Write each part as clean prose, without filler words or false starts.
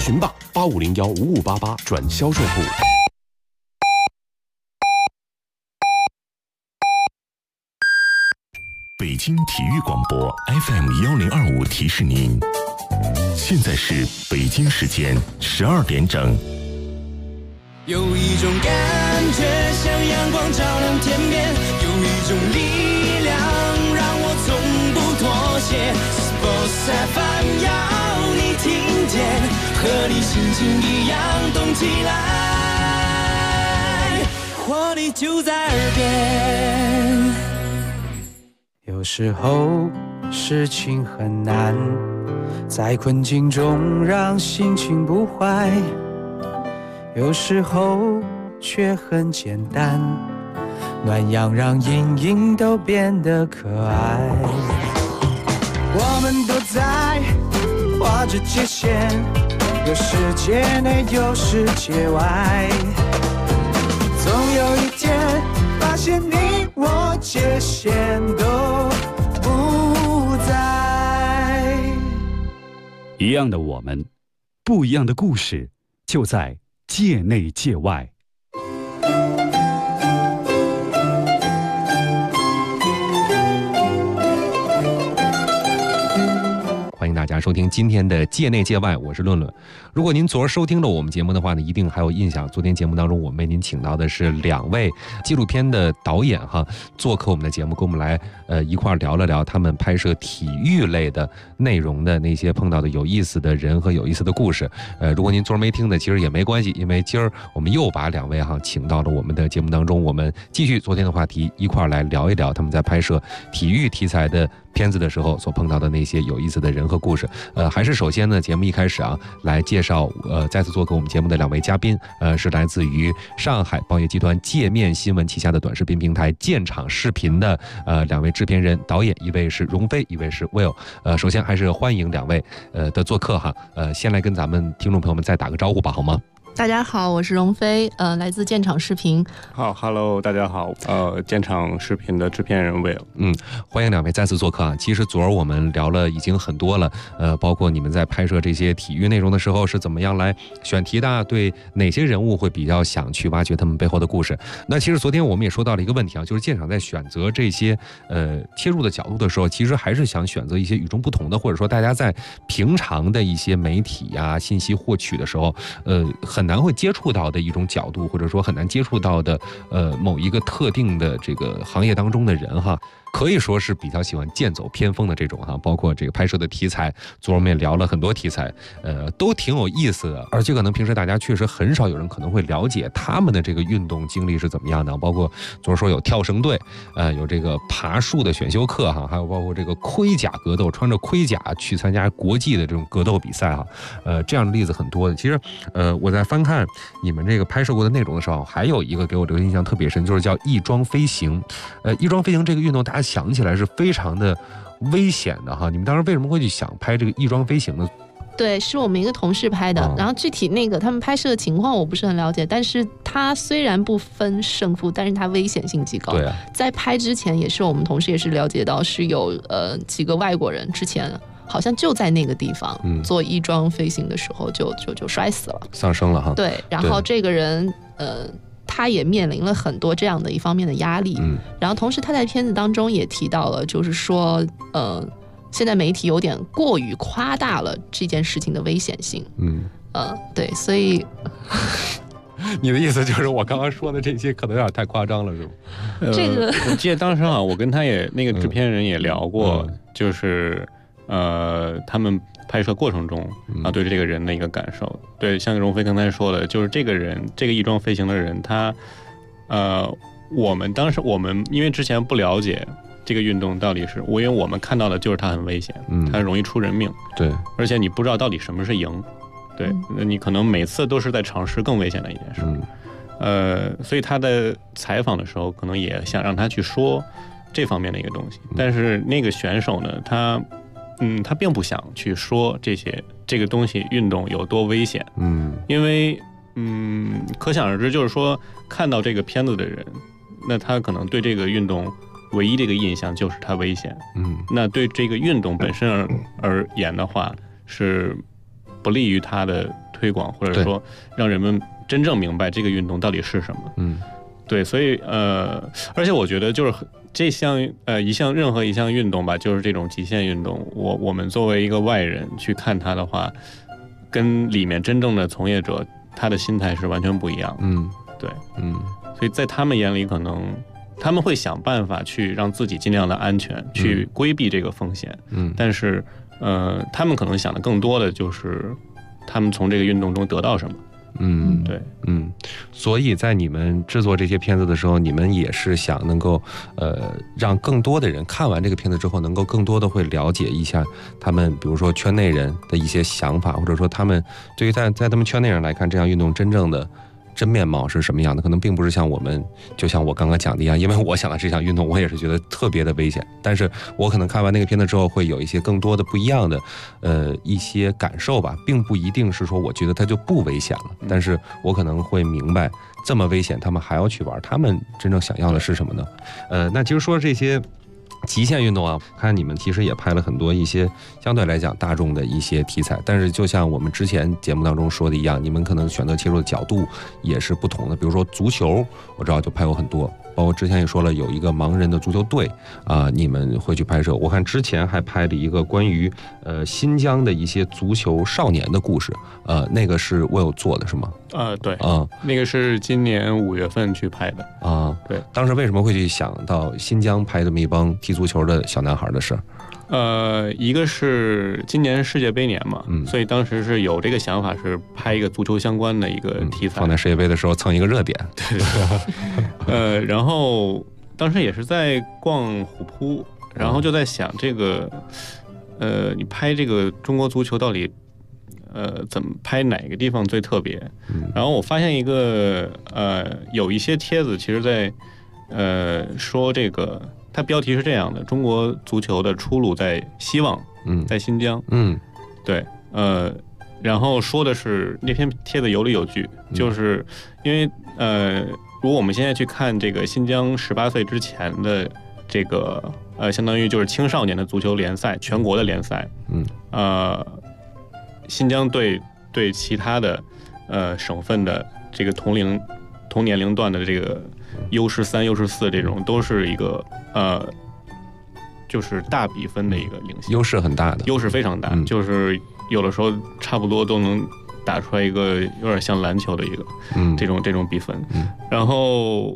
询吧，85015588转销售部。 北京体育广播 FM1025提示您，现在是北京时间12点整。 有一种感觉像阳光照亮天边，有一种力量让我从不妥协。Sports FM 要你听见，和你心情一样动起来，活力就在耳边。 有时候事情很难，在困境中让心情不坏，有时候却很简单，暖阳让阴影都变得可爱。我们都在画着界限，有世界内有世界外，总有一天发现你我界限都不在。 一样的我们，不一样的故事，就在界内界外。 欢迎大家收听今天的界内界外，我是论论。如果您昨儿收听了我们节目的话呢，一定还有印象，昨天节目当中我们为您请到的是2位纪录片的导演哈，做客我们的节目，跟我们来一块聊了聊他们拍摄体育类的内容的那些碰到的有意思的人和有意思的故事。如果您昨儿没听的，其实也没关系，因为今儿我们又把2位哈请到了我们的节目当中，我们继续昨天的话题，一块来聊一聊他们在拍摄体育题材的片子的时候所碰到的那些有意思的人和故事。还是首先呢，节目一开始啊，来介绍再次做客我们节目的2位嘉宾，是来自于上海报业集团界面新闻旗下的短视频平台鉴场视频的2位制片人导演，一位是荣飞，一位是 Will。首先还是欢迎2位的做客哈。先来跟咱们听众朋友们再打个招呼吧，好吗？ 大家好，我是荣飞，来自鉴场视频。 好 ，Hello， 大家好，鉴场视频的制片人 Will。 欢迎2位再次做客啊。其实昨儿我们聊了已经很多了，包括你们在拍摄这些体育内容的时候是怎么样来选题的，对哪些人物会比较想去挖掘他们背后的故事。那其实昨天我们也说到了一个问题啊，就是鉴场在选择这些切入的角度的时候，其实还是想选择一些与众不同的，或者说大家在平常的一些媒体啊信息获取的时候，很难会接触到的一种角度，或者说很难接触到的某一个特定的这个行业当中的人哈。可以说是比较喜欢剑走偏锋的这种哈，包括这个拍摄的题材，昨儿我们也聊了很多题材，都挺有意思的，而且可能平时大家确实很少有人可能会了解他们的这个运动经历是怎么样的，包括昨儿说有跳绳队，有这个爬树的选修课哈，还有包括这个盔甲格斗，穿着盔甲去参加国际的这种格斗比赛哈，这样的例子很多的。其实我在翻看你们这个拍摄过的内容的时候，还有一个给我留印象特别深，就是叫翼装飞行。翼装飞行这个运动大家想起来是非常的危险的哈，你们当时为什么会去想拍这个翼装飞行呢？ 对，是我们一个同事拍的，然后具体那个他们拍摄的情况我不是很了解，但是他虽然不分胜负，但是他危险性极高。对啊，在拍之前也是我们同事也是了解到是有几个外国人之前好像就在那个地方做翼装飞行的时候就摔死了，丧生了哈。对，然后这个人他也面临了很多这样的一方面的压力，然后同时他在片子当中也提到了，就是说现在媒体有点过于夸大了这件事情的危险性。对，所以你的意思就是我刚刚说的这些可能有点太夸张了，是吗？ 这个我记得当时我跟他也那个制片人也聊过，就是他们拍摄过程中对这个人的一个感受。对，像荣飞刚才说的，就是这个人，这个翼装飞行的人，他我们因为之前不了解这个运动到底是，因为我们看到的就是它很危险，它容易出人命。对，而且你不知道到底什么是赢。对，你可能每次都是在尝试更危险的一件事。所以他在采访的时候，可能也想让他去说这方面的一个东西，但是那个选手呢，他并不想去说这个东西运动有多危险。因为可想而知，就是说看到这个片子的人，那他可能对这个运动唯一的一个印象就是它危险。那对这个运动本身而言的话，是不利于他的推广，或者说让人们真正明白这个运动到底是什么。对，所以而且我觉得就是任何一项运动吧，就是这种极限运动，我们作为一个外人去看它的话，跟里面真正的从业者他的心态是完全不一样的。对，所以在他们眼里，可能他们会想办法去让自己尽量的安全，去规避这个风险。但是他们可能想的更多的就是他们从这个运动中得到什么。对， 所以在你们制作这些片子的时候，你们也是想能够让更多的人看完这个片子之后，能够更多的会了解一下他们，比如说圈内人的一些想法，或者说他们对于在他们圈内人来看，这项运动真正的真面貌是什么样的，可能并不是像我们，就像我刚刚讲的一样，因为我想的这项运动，我也是觉得特别的危险，但是我可能看完那个片子之后，会有一些更多的不一样的一些感受吧，并不一定是说我觉得它就不危险了，但是我可能会明白这么危险，他们还要去玩，他们真正想要的是什么呢？那其实说这些极限运动啊，看你们其实也拍了很多一些相对来讲大众的一些题材，但是就像我们之前节目当中说的一样，你们可能选择切入的角度也是不同的。比如说足球，我知道就拍过很多，包括之前也说了有一个盲人的足球队你们会去拍摄。我看之前还拍了一个关于新疆的一些足球少年的故事，那个是我有做的是吗？ 对，那个是今年5月份去拍的对， 当时为什么会去想到新疆拍这么一帮踢足球的小男孩的事？ 一个是今年世界杯年嘛，所以当时是有这个想法，是拍一个足球相关的一个题材， 放在世界杯的时候蹭一个热点。 对，然后当时也是在逛虎扑，然后就在想这个，你拍这个中国足球到底，怎么拍哪个地方最特别？然后我发现一个，有一些帖子，其实在，说这个。它标题是这样的：中国足球的出路在希望，在新疆。对，然后说的是那篇帖子有理有据，就是因为如果我们现在去看这个新疆18岁之前的这个相当于就是青少年的足球联赛，全国的联赛，新疆对其他的省份的这个同年龄段的这个U13、U14这种都是一个就是大比分的一个领先， 优势很大的， 优势非常大，就是有的时候差不多都能打出来一个有点像篮球的一个这种比分。然后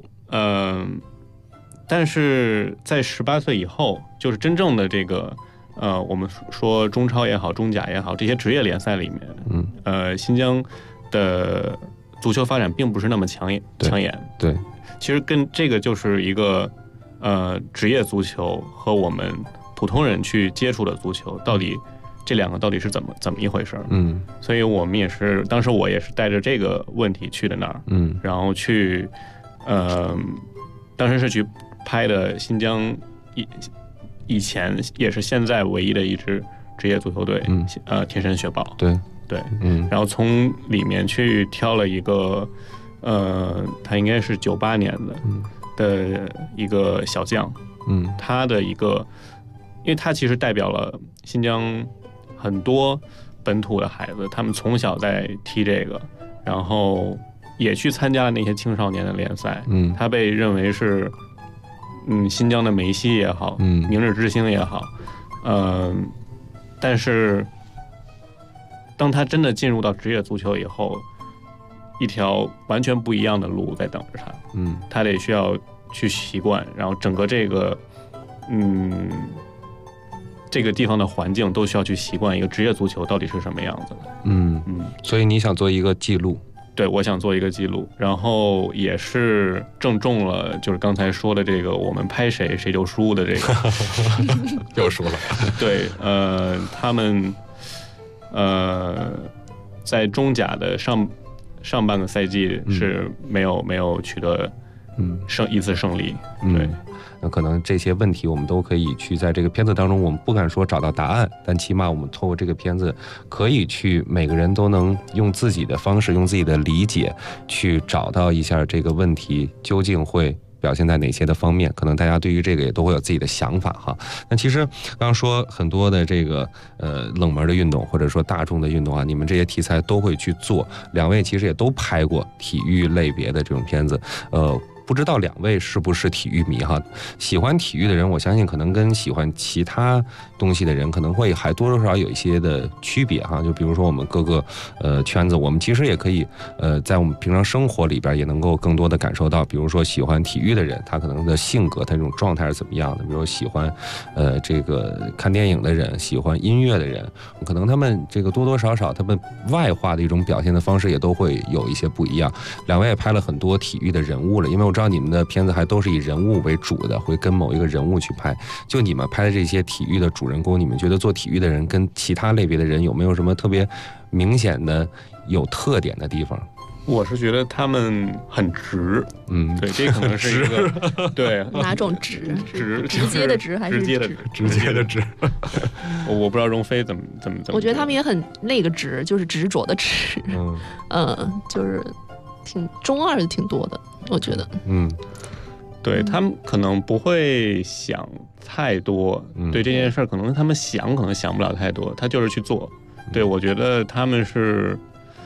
但是在18岁以后，就是真正的这个我们说中超也好，中甲也好，这些职业联赛里面，新疆的足球发展并不是那么抢眼。 对， 其实跟这个就是一个职业足球和我们普通人去接触的足球，到底这两个到底是怎么一回事？所以我们也是，当时我也是带着这个问题去的那儿，然后去当时是去拍的新疆以前也是现在唯一的一支职业足球队，天山雪豹。对，然后从里面去挑了一个，他应该是98年的一个小将，他的一个，因为他其实代表了新疆很多本土的孩子，他们从小在踢这个，然后也去参加了那些青少年的联赛，他被认为是，新疆的梅西也好，明日之星也好，但是。当他真的进入到职业足球以后，一条完全不一样的路在等着他。他得需要去习惯，然后整个这个，这个地方的环境都需要去习惯一个职业足球到底是什么样子的。 所以你想做一个记录？ 对，我想做一个记录，然后也是正中了，就是刚才说的这个，我们拍谁就输的这个， 又输了。 对，他们。在中甲的上半个赛季是没有取得一次胜利。对， 那可能这些问题我们都可以去在这个片子当中，我们不敢说找到答案，但起码我们透过这个片子，可以去每个人都能用自己的方式，用自己的理解去找到一下这个问题究竟会表现在哪些的方面，可能大家对于这个也都会有自己的想法哈。那其实刚刚说很多的这个冷门的运动或者说大众的运动啊，你们这些题材都会去做，两位其实也都拍过体育类别的这种片子，不知道两位是不是体育迷哈？喜欢体育的人，我相信可能跟喜欢其他东西的人可能会还多多少少有一些的区别哈。就比如说我们各个圈子，我们其实也可以在我们平常生活里边也能够更多的感受到，比如说喜欢体育的人，他可能的性格，他这种状态是怎么样的？比如说喜欢这个看电影的人，喜欢音乐的人，可能他们这个多多少少他们外化的一种表现的方式也都会有一些不一样。两位也拍了很多体育的人物了，因为我知道你们的片子还都是以人物为主的，会跟某一个人物去拍。就你们拍的这些体育的主人公，你们觉得做体育的人跟其他类别的人有没有什么特别明显的有特点的地方？ 我是觉得他们很直，对，这可能是一个对哪种直？直接的直还是直接的直？ 我不知道容飞怎么。 我觉得他们也很那个直，就是执着的直，就是挺中二的，挺多的，我觉得， 对他们可能不会想太多，对这件事儿，可能他们可能想不了太多，他就是去做。对，我觉得他们是，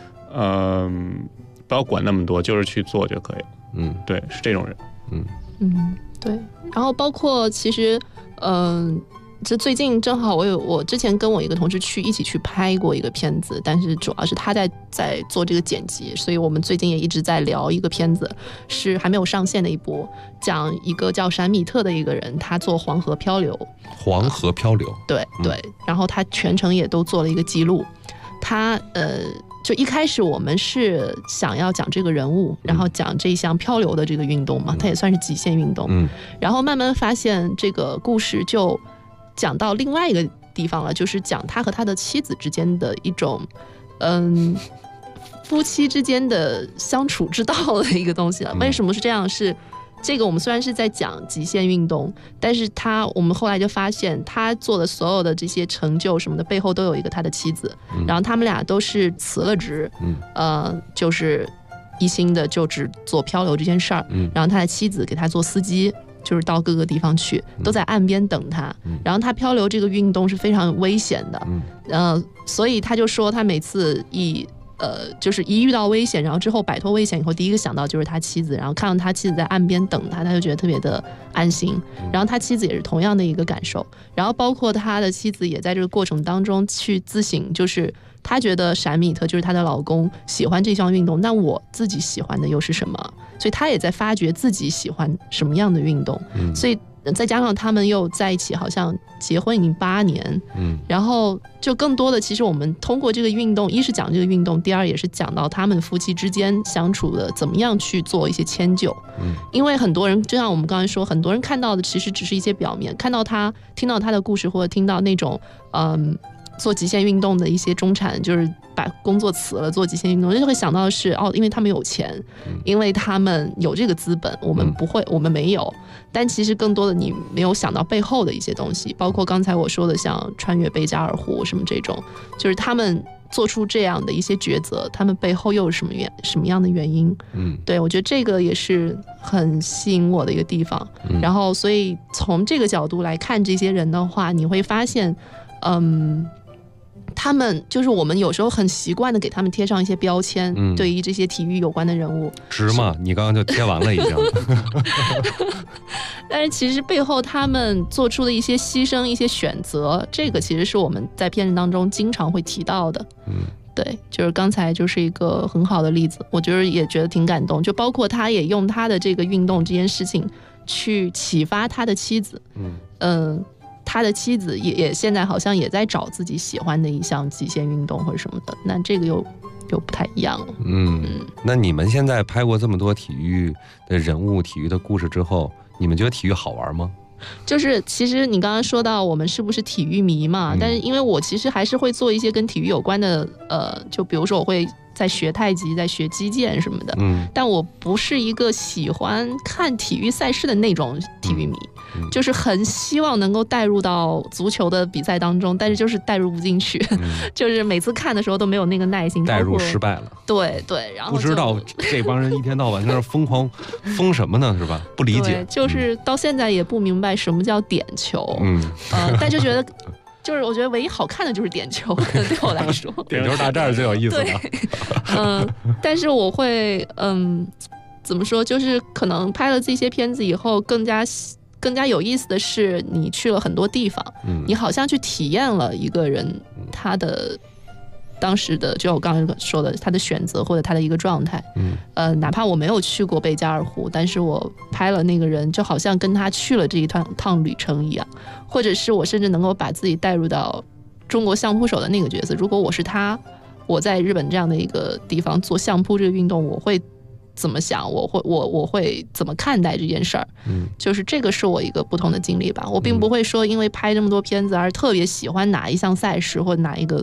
不要管那么多，就是去做就可以了。对，是这种人。 对。然后包括其实，这最近正好我之前跟我一个同事一起去拍过一个片子，但是主要是他在做这个剪辑，所以我们最近也一直在聊一个片子，是还没有上线的一部，讲一个叫闪米特的一个人，他做黄河漂流。 黄河漂流， 对，然后他全程也都做了一个记录。他就一开始我们是想要讲这个人物，然后讲这项漂流的这个运动嘛，它也算是极限运动。然后慢慢发现这个故事就讲到另外一个地方了，就是讲他和他的妻子之间的一种夫妻之间的相处之道的一个东西了。为什么是这样？是这个我们虽然是在讲极限运动，但是我们后来就发现他做的所有的这些成就什么的背后都有一个他的妻子，然后他们俩都是辞了职，就是一心的就只做漂流这件事儿，然后他的妻子给他做司机，就是到各个地方去，都在岸边等他。然后他漂流这个运动是非常危险的，所以他就说他每次就是一遇到危险，然后之后摆脱危险以后，第一个想到就是他妻子，然后看到他妻子在岸边等他，他就觉得特别的安心。然后他妻子也是同样的一个感受，然后包括他的妻子也在这个过程当中去自省，就是他觉得闪米特就是他的老公喜欢这项运动，那我自己喜欢的又是什么？所以他也在发掘自己喜欢什么样的运动。所以再加上他们又在一起，好像结婚已经8年，然后就更多的，其实我们通过这个运动，一是讲这个运动，第二也是讲到他们夫妻之间相处的怎么样去做一些迁就。因为很多人，就像我们刚才说，很多人看到的其实只是一些表面，看到他听到他的故事，或者听到那种做极限运动的一些中产，就是把工作辞了做极限运动，就会想到的是因为他们有钱，因为他们有这个资本，我们不会，我们没有。但其实更多的你没有想到背后的一些东西，包括刚才我说的像穿越贝加尔湖什么这种，就是他们做出这样的一些抉择，他们背后又有什么样的原因？对，我觉得这个也是很吸引我的一个地方。然后所以从这个角度来看这些人的话，你会发现他们就是我们有时候很习惯的给他们贴上一些标签，对于这些体育有关的人物， 值吗？你刚刚就贴完了已经。 但是其实背后他们做出的一些牺牲、一些选择，这个其实是我们在片子当中经常会提到的。对，就是刚才就是一个很好的例子，我觉得也觉得挺感动。就包括他也用他的这个运动这件事情去启发他的妻子。他的妻子也现在好像也在找自己喜欢的一项极限运动或者什么的，那这个又不太一样了。 那你们现在拍过这么多体育的人物、体育的故事之后，你们觉得体育好玩吗？ 就是其实你刚刚说到我们是不是体育迷嘛，但是因为我其实还是会做一些跟体育有关的，就比如说我会在学太极，在学击剑什么的，但我不是一个喜欢看体育赛事的那种体育迷。 就是很希望能够带入到足球的比赛当中，但是就是带入不进去，就是每次看的时候都没有那个耐心， 带入失败了。 对对，然后不知道这帮人一天到晚在那疯狂疯什么呢，是吧？不理解， 就是到现在也不明白什么叫点球，但就觉得。就是我觉得唯一好看的就是点球，可能对我来说， 点球大战是最有意思的。 但是我会怎么说？就是可能拍了这些片子以后，更加有意思的是，你去了很多地方，你好像去体验了一个人他的当时的，就我刚才说的，他的选择或者他的一个状态。哪怕我没有去过贝加尔湖，但是我拍了那个人，就好像跟他去了这一趟旅程一样，或者是我甚至能够把自己带入到中国相扑手的那个角色。如果我是他，我在日本这样的一个地方做相扑这个运动，我会怎么想？我会怎么看待这件事儿？就是这个是我一个不同的经历吧。我并不会说因为拍这么多片子而特别喜欢哪一项赛事或哪一个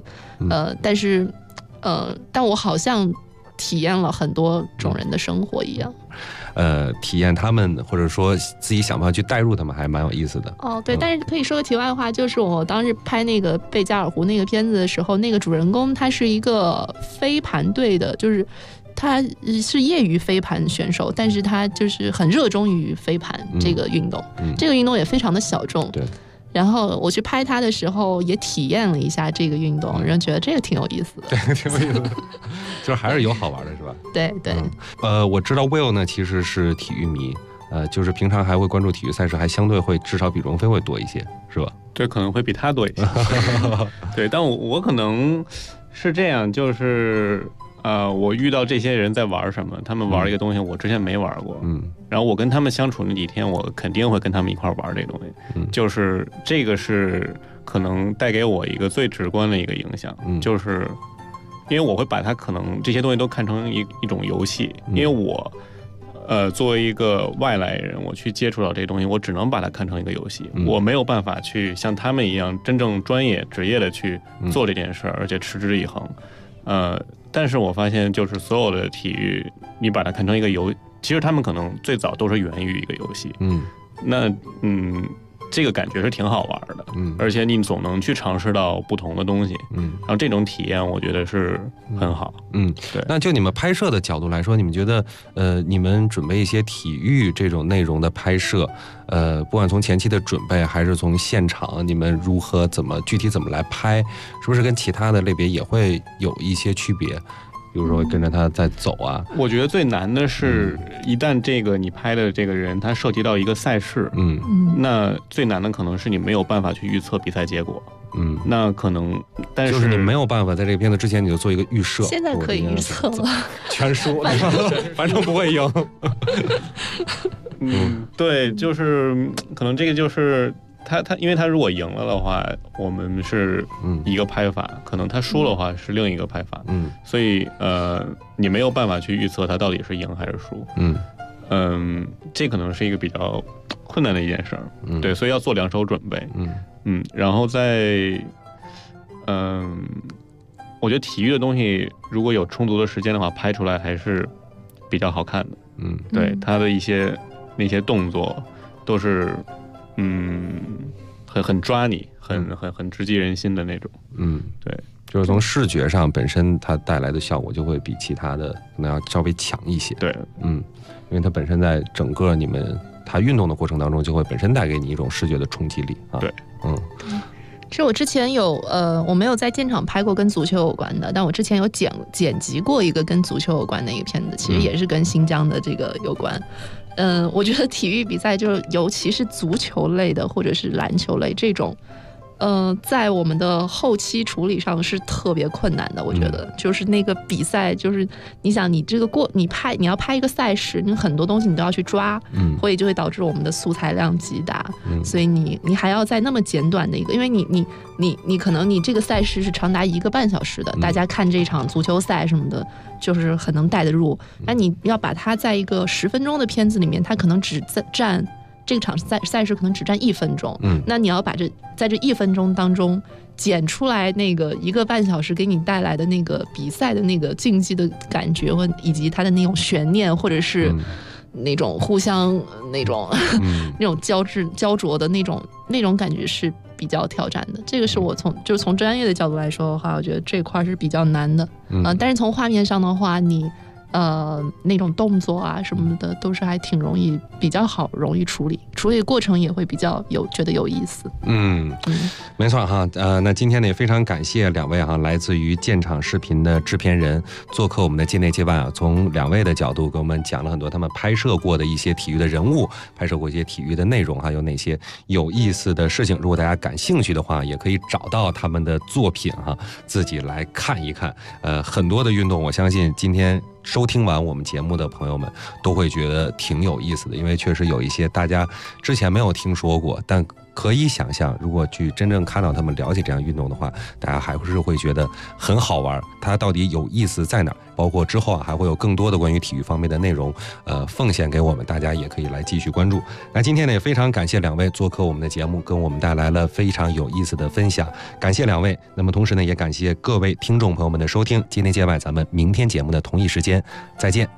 但我好像体验了很多种人的生活一样。 体验他们，或者说自己想办法去带入他们，还蛮有意思的。 对，但是可以说个题外话，就是我当时拍那个贝加尔湖那个片子的时候，那个主人公他是一个飞盘队的，就是他是业余飞盘选手，但是他就是很热衷于飞盘这个运动，这个运动也非常的小众。 对。 然后我去拍他的时候，也体验了一下这个运动，然后觉得这个挺有意思的。 对，挺有意思的，就是还是有好玩的，是吧？ 对对。 我知道 Will 呢其实是体育迷，就是平常还会关注体育赛事，还相对会至少比荣飞会多一些，是吧？ 对，可能会比他多一些。对，但我可能是这样，就是我遇到这些人在玩什么，他们玩一个东西我之前没玩过，然后我跟他们相处那几天，我肯定会跟他们一块玩这个东西，就是这个是可能带给我一个最直观的一个影响，就是因为我会把它可能这些东西都看成一种游戏，因为我作为一个外来人，我去接触到这些东西，我只能把它看成一个游戏，我没有办法去像他们一样真正专业职业的去做这件事，而且持之以恒。但是我发现，就是所有的体育，你把它看成一个游，其实他们可能最早都是源于一个游戏。这个感觉是挺好玩的。而且你总能去尝试到不同的东西。然后这种体验，我觉得是很好。 对。那就你们拍摄的角度来说，你们觉得，你们准备一些体育这种内容的拍摄，不管从前期的准备，还是从现场，你们如何具体怎么来拍，是不是跟其他的类别也会有一些区别？比如说跟着他在走啊。 我觉得最难的是，一旦这个你拍的这个人他涉及到一个赛事，那最难的可能是你没有办法去预测比赛结果。那可能，但是就是你没有办法在这个片子之前你就做一个预设。 现在可以预测了， 全输，反正不会赢。 对，就是可能这个就是他，因为他如果赢了的话，我们是一个拍法，可能他输了的话是另一个拍法。所以你没有办法去预测他到底是赢还是输。这可能是一个比较困难的一件事儿。对，所以要做两手准备。然后我觉得体育的东西如果有充足的时间的话，拍出来还是比较好看的。对，他的那些动作都是很抓你，很直击人心的那种。对， 就是从视觉上本身它带来的效果就会比其他的可能要稍微强一些。 对， 因为它本身在整个它运动的过程当中，就会本身带给你一种视觉的冲击力啊。 对， 其实我之前我没有在现场拍过跟足球有关的，但我之前有剪辑过一个跟足球有关的一个片子，其实也是跟新疆的这个有关。我觉得体育比赛就是尤其是足球类的或者是篮球类这种，在我们的后期处理上是特别困难的。我觉得就是那个比赛，就是你想你这个你要拍一个赛事，你很多东西你都要去抓，所以就会导致我们的素材量极大。所以你还要在那么简短的一个，因为你可能你这个赛事是长达1个半小时的，大家看这场足球赛什么的，就是很能带得入。那你要把它在一个10分钟的片子里面，它可能只占。这场赛事可能只占1分钟，那你要把在这1分钟当中剪出来那个1个半小时给你带来的那个比赛的那个竞技的感觉，以及它的那种悬念，或者是那种互相那种那种焦灼的那种感觉是比较挑战的。这个是我从专业的角度来说的话，我觉得这块是比较难的。但是从画面上的话，你那种动作啊什么的都是还挺比较好容易处理过程也会比较觉得有意思。 没错哈。那今天呢也非常感谢两位哈，来自于建厂视频的制片人做客我们的界内界外啊，从两位的角度给我们讲了很多他们拍摄过的一些体育的人物，拍摄过一些体育的内容，还有哪些有意思的事情。如果大家感兴趣的话，也可以找到他们的作品哈，自己来看一看。很多的运动，我相信今天收听完我们节目的朋友们都会觉得挺有意思的，因为确实有一些大家之前没有听说过，但可以想象，如果去真正看到他们了解这样运动的话，大家还是会觉得很好玩。它到底有意思在哪儿？包括之后还会有更多的关于体育方面的内容，奉献给我们，大家也可以来继续关注。那今天呢，也非常感谢两位做客我们的节目，跟我们带来了非常有意思的分享，感谢两位。那么同时呢，也感谢各位听众朋友们的收听。界内界外，咱们明天节目的同一时间再见。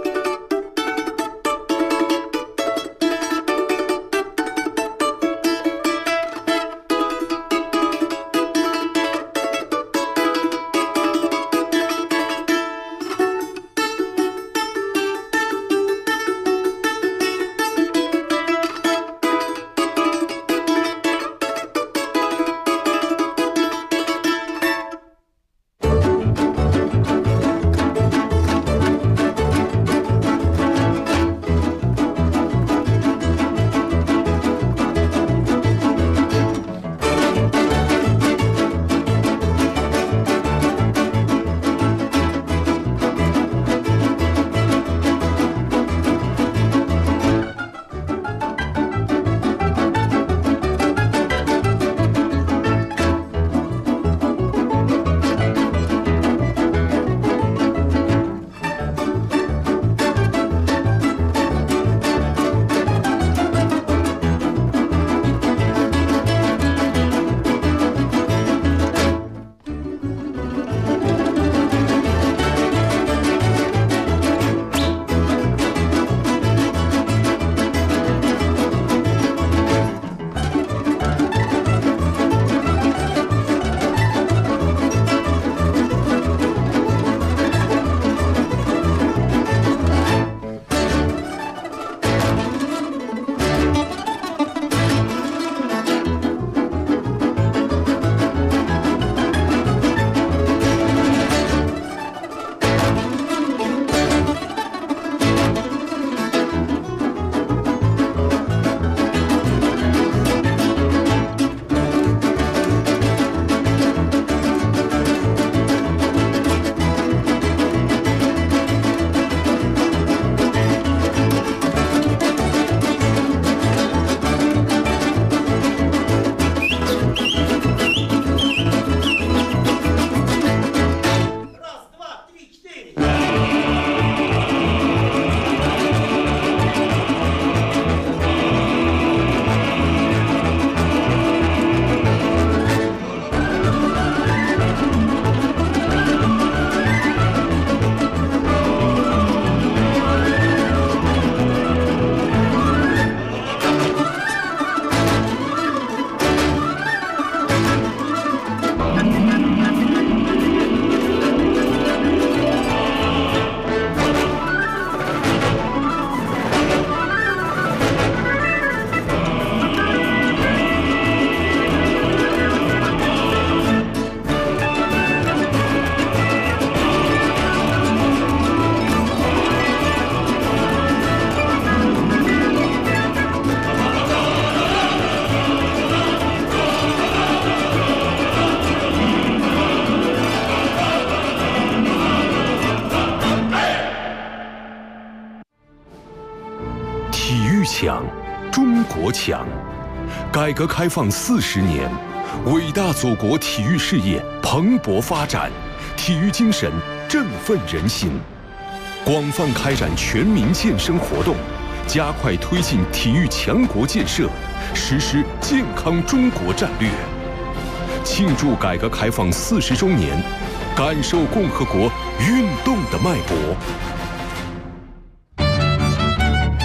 强，中国强。改革开放40年，伟大祖国体育事业蓬勃发展，体育精神振奋人心。广泛开展全民健身活动，加快推进体育强国建设，实施健康中国战略。庆祝改革开放40周年，感受共和国运动的脉搏。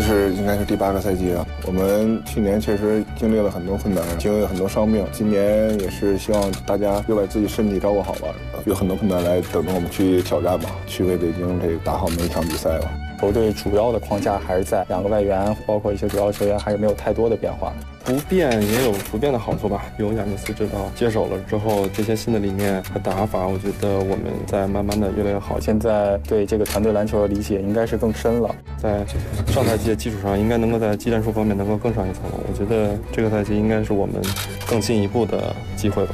是应该是第8个赛季了。我们去年确实经历了很多困难，经历了很多伤病，今年也是希望大家又把自己身体照顾好吧，有很多困难来等着我们去挑战吧，去为北京这个打好每一场比赛吧。 球队主要的框架还是在2个外援，包括一些主要球员还是没有太多的变化。 不变也有不变的好处吧。有亚尼斯指导接手了之后，这些新的理念和打法，我觉得我们在慢慢的越来越好。 现在对这个团队篮球的理解应该是更深了， 在上赛季的基础上，应该能够在技战术方面能够更上一层楼。我觉得这个赛季应该是我们更进一步的机会吧。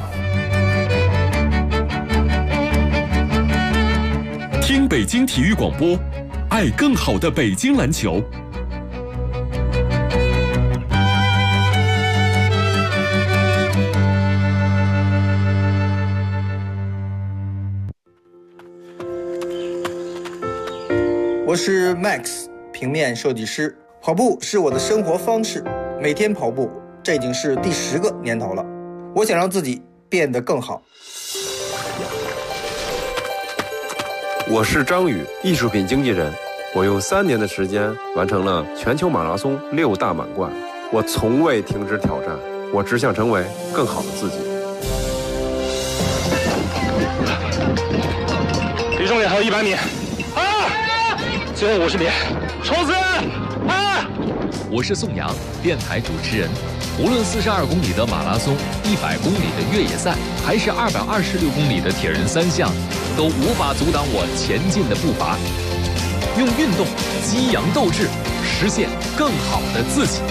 听北京体育广播，爱更好的北京篮球。 我是 Max， 平面设计师。跑步是我的生活方式，每天跑步，这已经是第10个年头了。我想让自己变得更好。 我是张宇，艺术品经纪人。我用3年的时间完成了全球马拉松6大满贯。我从未停止挑战，我只想成为更好的自己。 离终点还有100米。最后50米，冲刺！ 我是宋阳，电台主持人。无论42公里的马拉松、100公里的越野赛，还是226公里的铁人3项，都无法阻挡我前进的步伐。用运动激扬斗志，实现更好的自己。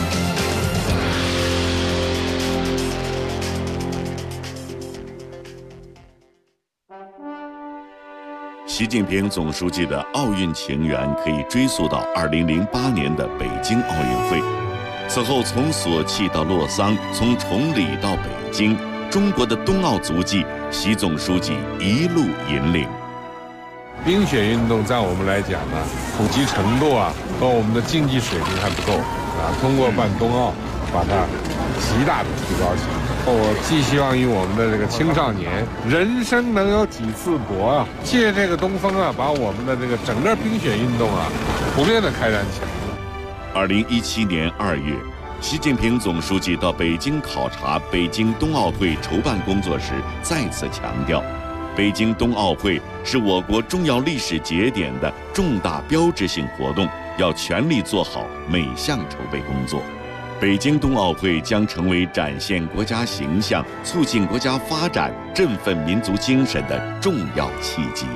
习近平总书记的奥运情缘可以追溯到2008年的北京奥运会。此后，从索契到洛桑，从崇礼到北京，中国的冬奥足迹，习总书记一路引领。 冰雪运动在我们来讲呢，普及程度和我们的竞技水平还不够通过办冬奥，把它极大的提高起来。我寄希望于我们的这个青少年，人生能有几次搏借这个东风把我们的这个整个冰雪运动普遍的开展起来。 2017年2月，习近平总书记到北京考察北京冬奥会筹办工作时，再次强调，北京冬奥会是我国重要历史节点的重大标志性活动，要全力做好每项筹备工作。北京冬奥会将成为展现国家形象、促进国家发展、振奋民族精神的重要契机。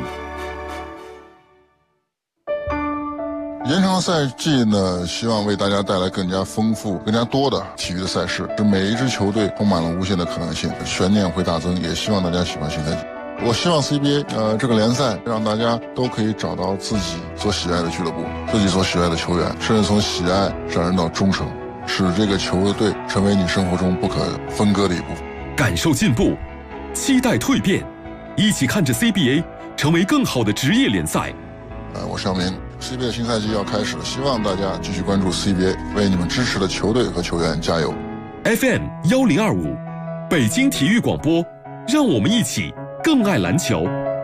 延长赛季呢，希望为大家带来更加丰富、更加多的体育的赛事，使每一支球队充满了无限的可能性，悬念会大增。也希望大家喜欢新赛季。我希望 CBA 这个联赛让大家都可以找到自己所喜爱的俱乐部、自己所喜爱的球员，甚至从喜爱上升到忠诚，使这个球队成为你生活中不可分割的一部分。 感受进步，期待蜕变，一起看着 CBA 成为更好的职业联赛。 我声明 CBA 新赛季要开始了，希望大家继续关注 CBA， 为你们支持的球队和球员加油。 FM 1025，北京体育广播，让我们一起更爱篮球。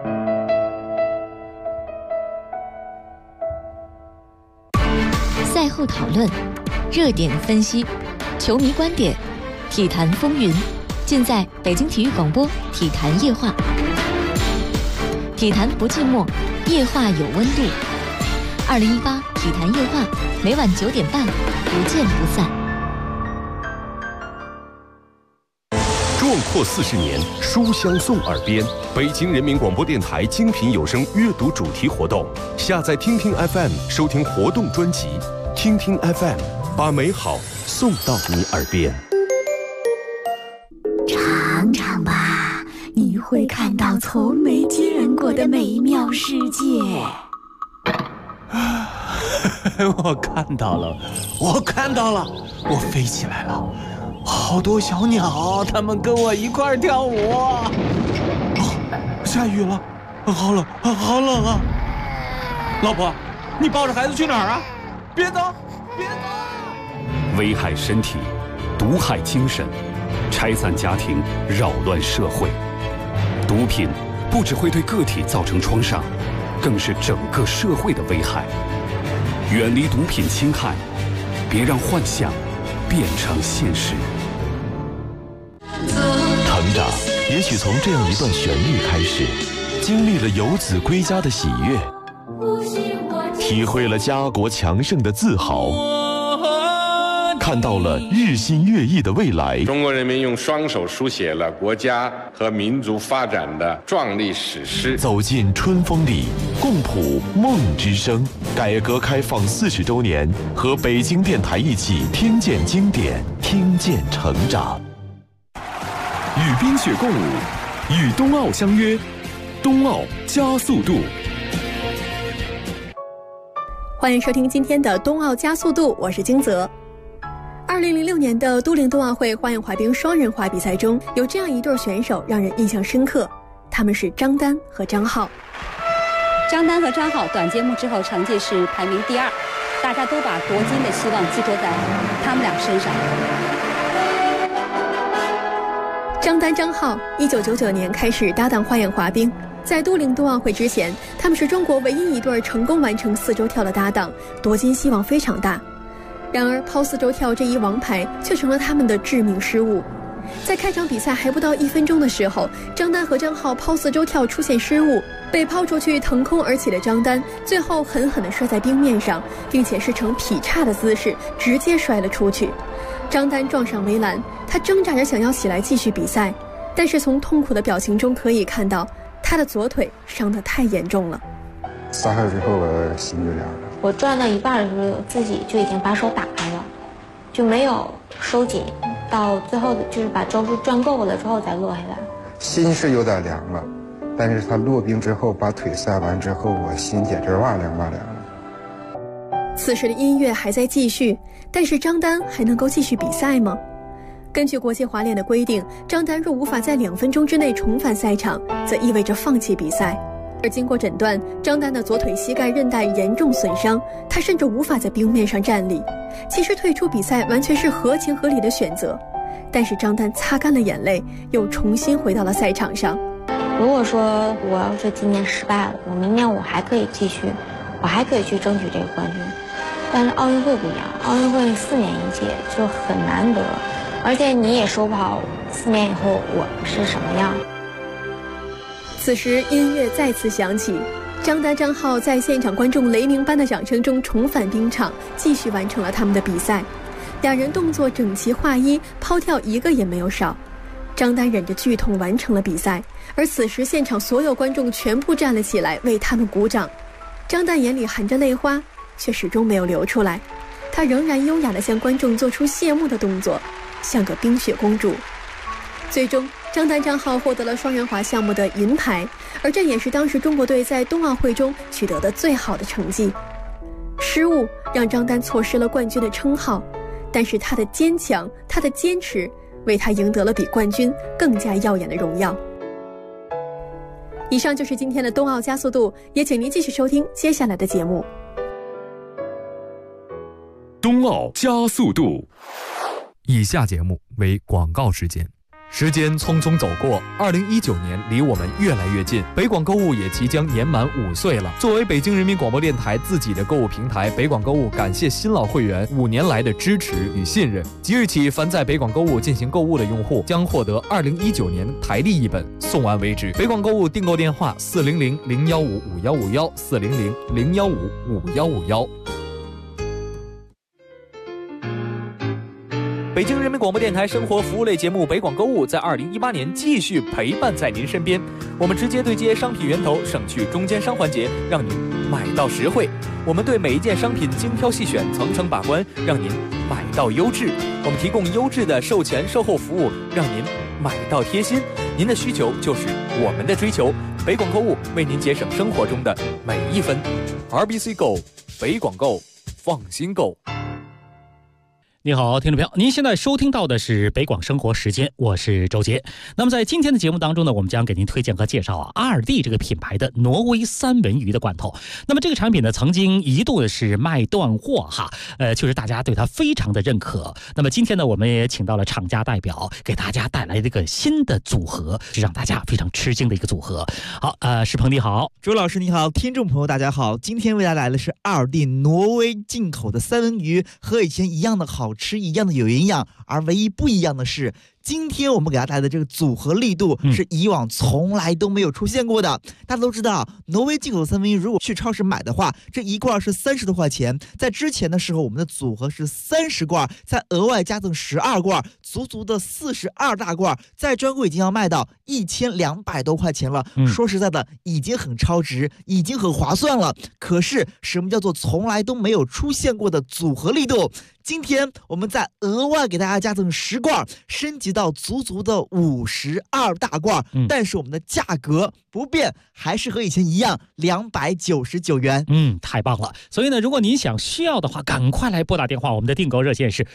赛后讨论，热点分析，球迷观点，体坛风云，尽在北京体育广播体坛夜话。体坛不寂寞，夜话有温度。2018体坛夜话，每晚9点半，不见不散。 壮阔40年，书香送耳边。北京人民广播电台精品有声阅读主题活动，下载听听 FM 收听活动专辑，听听 FM， 把美好送到你耳边。 尝尝吧，你会看到从没见过的美妙世界。 我看到了，我飞起来了，好多小鸟，它们跟我一块儿跳舞。下雨了，好冷啊！老婆，你抱着孩子去哪儿啊？别走！ 危害身体，毒害精神，拆散家庭，扰乱社会。毒品不只会对个体造成创伤，更是整个社会的危害。 远离毒品侵害，别让幻想变成现实。 成长也许从这样一段旋律开始，经历了游子归家的喜悦，体会了家国强盛的自豪，看到了日新月异的未来。 中国人民用双手书写了国家和民族发展的壮丽史诗。 走进春风里，共谱梦之声。改革开放40周年，和北京电台一起听见经典，听见成长。 与冰雪共舞，与冬奥相约，冬奥加速度。 欢迎收听今天的冬奥加速度，我是金泽。2006年的都灵冬奥会花样滑冰双人滑比赛中，有这样一对选手让人印象深刻，他们是张丹和张浩。 张丹和张浩短节目之后成绩是排名第2，大家都把夺金的希望寄托在他们俩身上。 张丹、张浩1999年开始搭档花样滑冰，在都灵冬奥会之前，他们是中国唯一一对成功完成4周跳的搭档，夺金希望非常大。然而抛4周跳这一王牌却成了他们的致命失误。在开场比赛还不到1分钟的时候，张丹和张浩抛4周跳出现失误，被抛出去腾空而起的张丹最后狠狠地摔在冰面上，并且是呈劈叉的姿势直接摔了出去。张丹撞上围栏，他挣扎着想要起来继续比赛，但是从痛苦的表情中可以看到他的左腿伤得太严重了。 3回之后我心就凉了。 我转到一半的时候，自己就已经把手打开了，就没有收紧，到最后就是把周数转够了之后再落下来。 心是有点凉了，但是他落冰之后把腿塞完之后，我心简直哇凉哇凉了。 此时的音乐还在继续，但是张丹还能够继续比赛吗？根据国际滑联的规定，张丹若无法在2分钟之内重返赛场，则意味着放弃比赛。而经过诊断，张丹的左腿膝盖韧带严重损伤，他甚至无法在冰面上站立。其实退出比赛完全是合情合理的选择，但是张丹擦干了眼泪，又重新回到了赛场上。 如果说我要是今年失败了，我明年我还可以继续，我还可以去争取这个冠军。但是奥运会不一样，奥运会4年一届，就很难得，而且你也说不好4年以后我是什么样。 此时音乐再次响起，张丹、张浩在现场观众雷鸣般的掌声中重返冰场，继续完成了他们的比赛。两人动作整齐划一，抛跳一个也没有少。张丹忍着剧痛完成了比赛，而此时现场所有观众全部站了起来为他们鼓掌。张丹眼里含着泪花，却始终没有流出来，她仍然优雅地向观众做出谢幕的动作，像个冰雪公主。最终张丹、张浩获得了双人滑项目的银牌，而这也是当时中国队在冬奥会中取得的最好的成绩。失误让张丹错失了冠军的称号，但是他的坚强，他的坚持，为他赢得了比冠军更加耀眼的荣耀。以上就是今天的冬奥加速度，也请您继续收听接下来的节目。 冬奥加速度。 以下节目为广告时间。时间匆匆走过，2019年离我们越来越近，北广购物也即将年满5岁了。作为北京人民广播电台自己的购物平台，北广购物感谢新老会员5年来的支持与信任。即日起，凡在北广购物进行购物的用户将获得2019年台历一本，送完为止。北广购物订购电话：400-015-5151，400-015-5151。北京人民广播电台生活服务类节目《北广购物》在2018年继续陪伴在您身边。我们直接对接商品源头，省去中间商环节，让您买到实惠。我们对每一件商品精挑细选，层层把关，让您买到优质。我们提供优质的售前售后服务，让您买到贴心。您的需求就是我们的追求。北广购物为您节省生活中的每一分。RBC Go， 北广购，放心购。 你好，听众朋友，您现在收听到的是北广生活时间，我是周杰。那么在今天的节目当中呢，我们将给您推荐和介绍阿尔蒂这个品牌的挪威三文鱼的罐头。那么这个产品呢，曾经一度的是卖断货哈，就是大家对它非常的认可。那么今天呢，我们也请到了厂家代表，给大家带来这个新的组合，是让大家非常吃惊的一个组合。好，石鹏你好， 周老师你好，听众朋友大家好，今天为大家带来的是阿尔蒂挪威进口的三文鱼，和以前一样的好吃，一样的有营养，而唯一不一样的是，今天我们给大家带来的这个组合力度是以往从来都没有出现过的。大家都知道，挪威进口的三文鱼，如果去超市买的话，这一罐是30多块钱。在之前的时候，我们的组合是30罐，再额外加赠12罐，足足的42大罐，在专柜已经要卖到1200多块钱了。说实在的，已经很超值，已经很划算了。可是，什么叫做从来都没有出现过的组合力度？今天我们再额外给大家加赠10罐，升级到足足的52大罐，但是我们的价格不变，还是和以前一样299元。 太棒了！所以呢，如果您需要的话，赶快来拨打电话，我们的订购热线是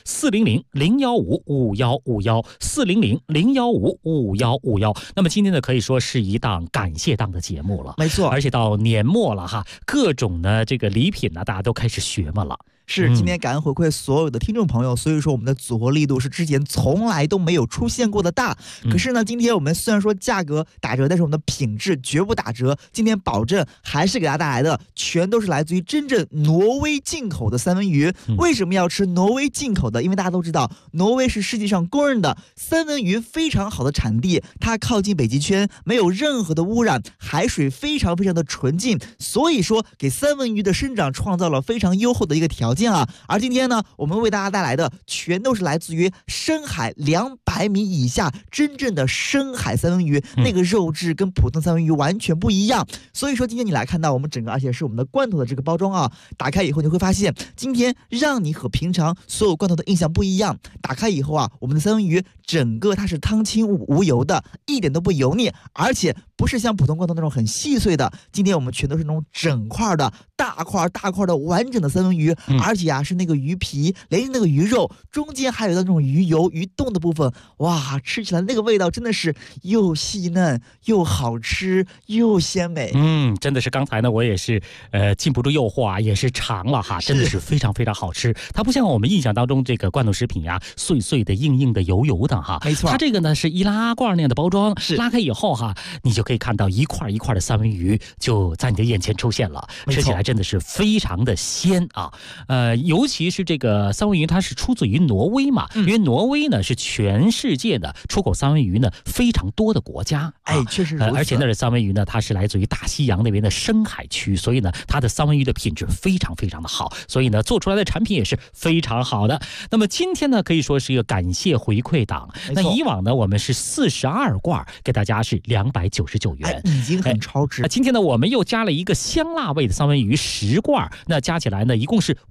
400-015-5151，400-015-5151。那么今天呢，可以说是一档感谢档的节目了， 没错。 而且到年末了哈，各种呢这个礼品呢，大家都开始学嘛了。 是今天感恩回馈所有的听众朋友，所以说我们的组合力度是之前从来都没有出现过的大。可是呢，今天我们虽然说价格打折，但是我们的品质绝不打折。今天保证还是给大家带来的全都是来自于真正挪威进口的三文鱼。为什么要吃挪威进口的？因为大家都知道，挪威是世界上公认的三文鱼非常好的产地，它靠近北极圈，没有任何的污染，海水非常非常的纯净，所以说给三文鱼的生长创造了非常优厚的一个条件。而今天呢，我们为大家带来的全都是来自于深海200米以下真正的深海三文鱼，那个肉质跟普通三文鱼完全不一样。所以说今天你来看到我们整个，而且是我们的罐头的这个包装啊，打开以后你会发现，今天让你和平常所有罐头的印象不一样。打开以后啊，我们的三文鱼整个它是汤清无油的，一点都不油腻，而且不是像普通罐头那种很细碎的，今天我们全都是那种整块的大块的完整的三文鱼，而且啊是那个鱼皮连那个鱼肉中间还有那种鱼油鱼冻的部分，哇，吃起来那个味道真的是又细嫩又好吃又鲜美。 真的是刚才呢我也是禁不住诱惑啊，也是尝了哈，真的是非常非常好吃。它不像我们印象当中这个罐头食品呀，碎碎的硬硬的油油的哈， 没错， 它这个呢是易拉罐那样的包装，拉开以后哈，你就可以看到一块一块的三文鱼就在你的眼前出现了，吃起来真的是非常的鲜啊。尤其是这个三文鱼，它是出自于挪威嘛，因为挪威呢是全世界的出口三文鱼呢非常多的国家， 确实如此。 而且那的三文鱼呢，它是来自于大西洋那边的深海区，所以呢，它的三文鱼的品质非常非常的好，所以呢，做出来的产品也是非常好的。那么今天呢，可以说是一个感谢回馈档。那以往呢，我们是42罐，给大家是299元， 已经很超值。 今天呢，我们又加了一个香辣味的三文鱼10罐，那加起来呢，一共是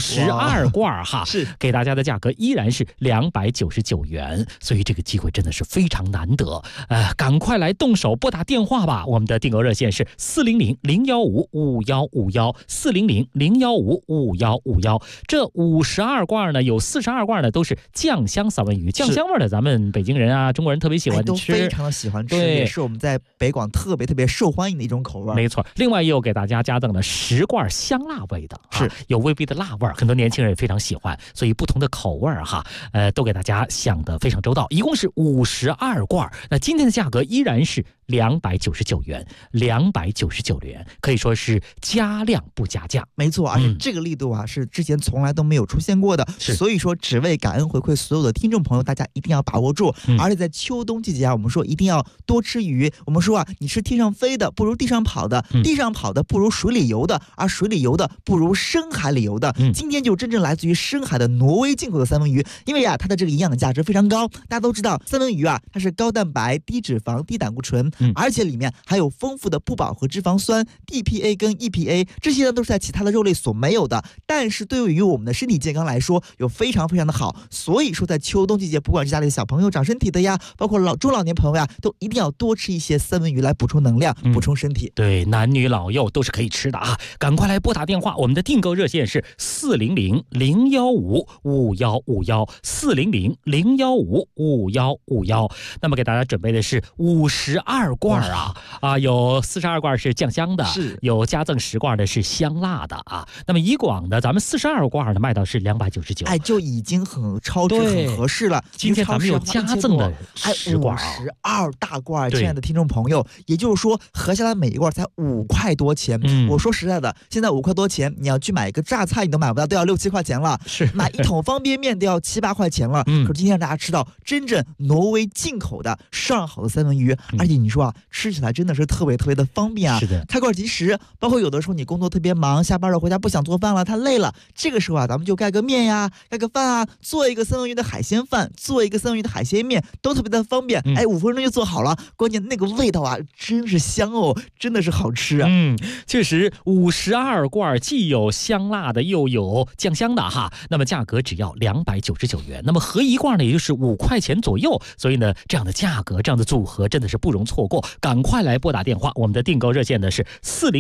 52罐哈， 是给大家的价格依然是299元，所以这个机会真的是非常难得，赶快来动手拨打电话吧，我们的订购热线是400-015-5151，400-015-5151。这52罐呢，有42罐呢都是酱香三文鱼，酱香味的咱们北京人啊、中国人特别喜欢吃， 都非常的喜欢吃，也是我们在北广特别受欢迎的一种口味。 没错，另外又给大家加赠了10罐香辣味的， 是有微微的辣味，很多年轻人也非常喜欢，所以不同的口味哈，都给大家想得非常周到，一共是52罐。那今天的价格依然是299元，299元，可以说是加量不加价。 没错，而且这个力度啊，是之前从来都没有出现过的，所以说只为感恩回馈所有的听众朋友，大家一定要把握住。而且在秋冬季节啊，我们说一定要多吃鱼。我们说啊，你吃天上飞的不如地上跑的，地上跑的不如水里游的，而水里游的不如深海里游的。今天就真正来自于深海的挪威进口的三文鱼，因为啊，它的这个营养价值非常高。大家都知道，三文鱼啊，它是高蛋白、低脂肪、低胆固醇， 而且里面还有丰富的不饱和脂肪酸 DPA 跟 EPA， 这些呢都是在其他的肉类所没有的，但是对于我们的身体健康来说有非常非常的好。所以说在秋冬季节，不管是家里的小朋友长身体的呀，包括中老年朋友呀，都一定要多吃一些三文鱼来补充能量，补充身体。 对，男女老幼都是可以吃的啊！赶快来拨打电话，我们的订购热线是400-015-5151，400-015-5151。那么给大家准备的是52罐有42罐是酱香的，是有加赠10罐的是香辣的啊。那么以广的咱们42罐的卖到是299， 就已经很超值很合适了。 今天咱们有加赠的10罐 52大罐，亲爱的听众朋友，也就是说合下来每一罐才5块多钱。我说实在的，现在5块多钱，你要去买一个榨菜你都买不到，都要6-7块钱了。 是买一桶方便面都要7-8块钱了。可是今天让大家吃到真正挪威进口的上好的三文鱼，而且你说吃起来真的是特别特别的方便啊！ 是的， 开罐即食。包括有的时候你工作特别忙，下班了回家不想做饭了，太累了，这个时候咱们就盖个面呀，盖个饭啊，做一个三文鱼的海鲜饭，做一个三文鱼的海鲜面，都特别的方便。5分钟就做好了，关键那个味道真是香哦，真的是好吃啊！ 确实52罐既有香辣的又有酱香的哈，那么价格只要299元，那么合一罐呢也就是5块钱左右，所以呢这样的价格这样的组合真的是不容错过，赶快来拨打电话，我们的订购热线呢是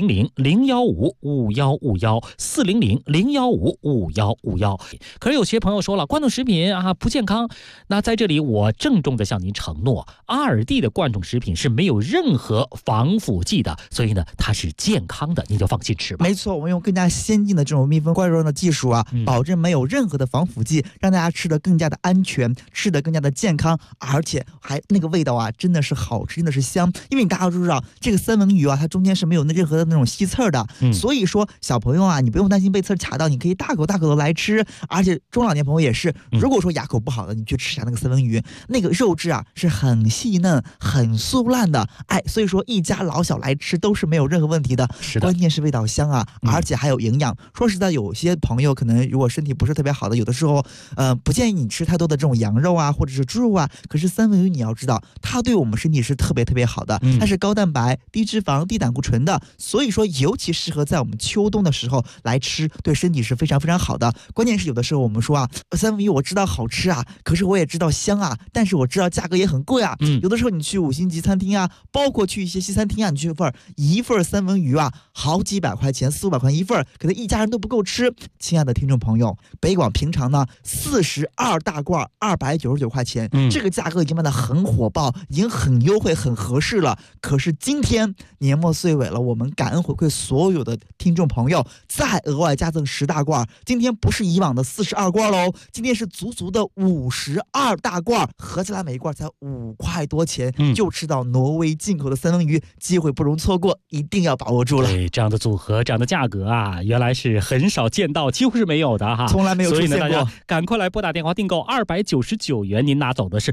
400-015-5151，400-015-5151。可是有些朋友说了，罐头食品不健康，那在这里我郑重的向您承诺，阿尔蒂的罐头食品是没有任何防腐剂的，所以呢它是健康的，您就放心吃吧。 没错，我们用更加先进的这种密封罐装的技术保证没有任何的防腐剂，让大家吃得更加的安全，吃得更加的健康，而且还那个味道真的是好吃，真的是香。因为你大家都知道这个三文鱼它中间是没有任何的那种吸刺的，所以说小朋友你不用担心被刺卡到，你可以大口大口的来吃。而且中老年朋友也是，如果说牙口不好的，你去吃一下那个三文鱼，那个肉质是很细嫩很酥烂的，所以说一家老小来吃都是没有任何问题的。 是的， 关键是味道香而且还有营养。说实在，有些朋友可能如果身体不是特别好的，有的时候不建议你吃太多的这种羊肉或者是猪肉可是三文鱼你要知道，它对我们身体是特别特别好的，它是高蛋白、低脂肪、低胆固醇的，所以说尤其适合在我们秋冬的时候来吃，对身体是非常非常好的。关键是有的时候我们说三文鱼我知道好吃可是我也知道香但是我知道价格也很贵有的时候你去5星级餐厅包括去一些西餐厅你去一份三文鱼好几百块钱，400-500块钱一份，可能一家人都不够吃。亲爱的听众朋友，北广平常呢42大罐299块钱，这个价格已经卖得很火爆，已经很优惠很合适了。可是今天年末岁尾了，我们感恩回馈所有的听众朋友，再额外加赠10大罐。今天不是以往的42罐喽，今天是足足的52大罐，合起来每一罐才5块多钱，就吃到挪威进口的三文鱼，机会不容错过，一定要把握住了。 对，这样的组合这样的价格原来是很少见到，几乎是没有的从来没有出现过。 所以呢，大家赶快来拨打电话订购299元，您拿走的是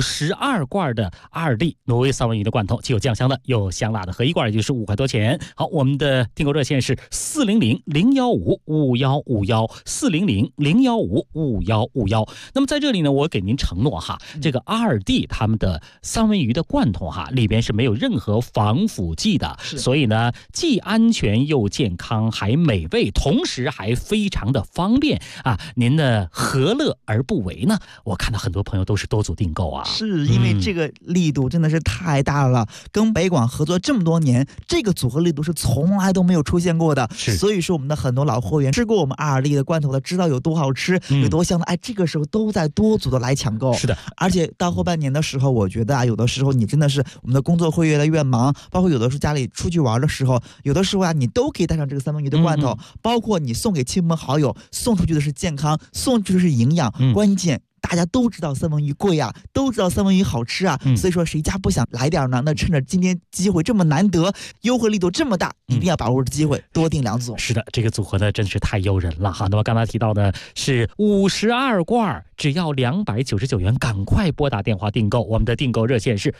52罐的阿尔蒂挪威三文鱼的罐头，既有酱香的又有香辣的，合一罐也就是5块多钱。好，我们的订购热线是400-015-5151，400-015-5151。那么在这里呢，我给您承诺这个阿尔蒂他们的三文鱼的罐头里边是没有任何防腐剂的，所以呢既安全又健康还美味，同时还非常的方便您呢何乐而不为呢？我看到很多朋友都是多组订购是因为这个力度真的是太大了，跟北广合作这么多年，这个组合力度是从来都没有出现过的，所以说我们的很多老货源吃过我们阿尔蒂的罐头的，知道有多好吃有多香的，这个时候都在多组的来抢购。 是的， 而且到后半年的时候，我觉得有的时候你真的是我们的工作会越来越忙，包括有的时候家里出去玩的时候，有的时候你都可以带上这个三文鱼的罐头，包括你送给亲朋好友，送出去的是健康，送出去的是营养，关键大家都知道三文鱼贵都知道三文鱼好吃所以说谁家不想来点呢？那趁着今天机会这么难得，优惠力度这么大，一定要把握住机会，多订2组。 是的，这个组合呢真是太诱人了那么刚才提到的是52罐只要299元，赶快拨打电话订购。我们的订购热线是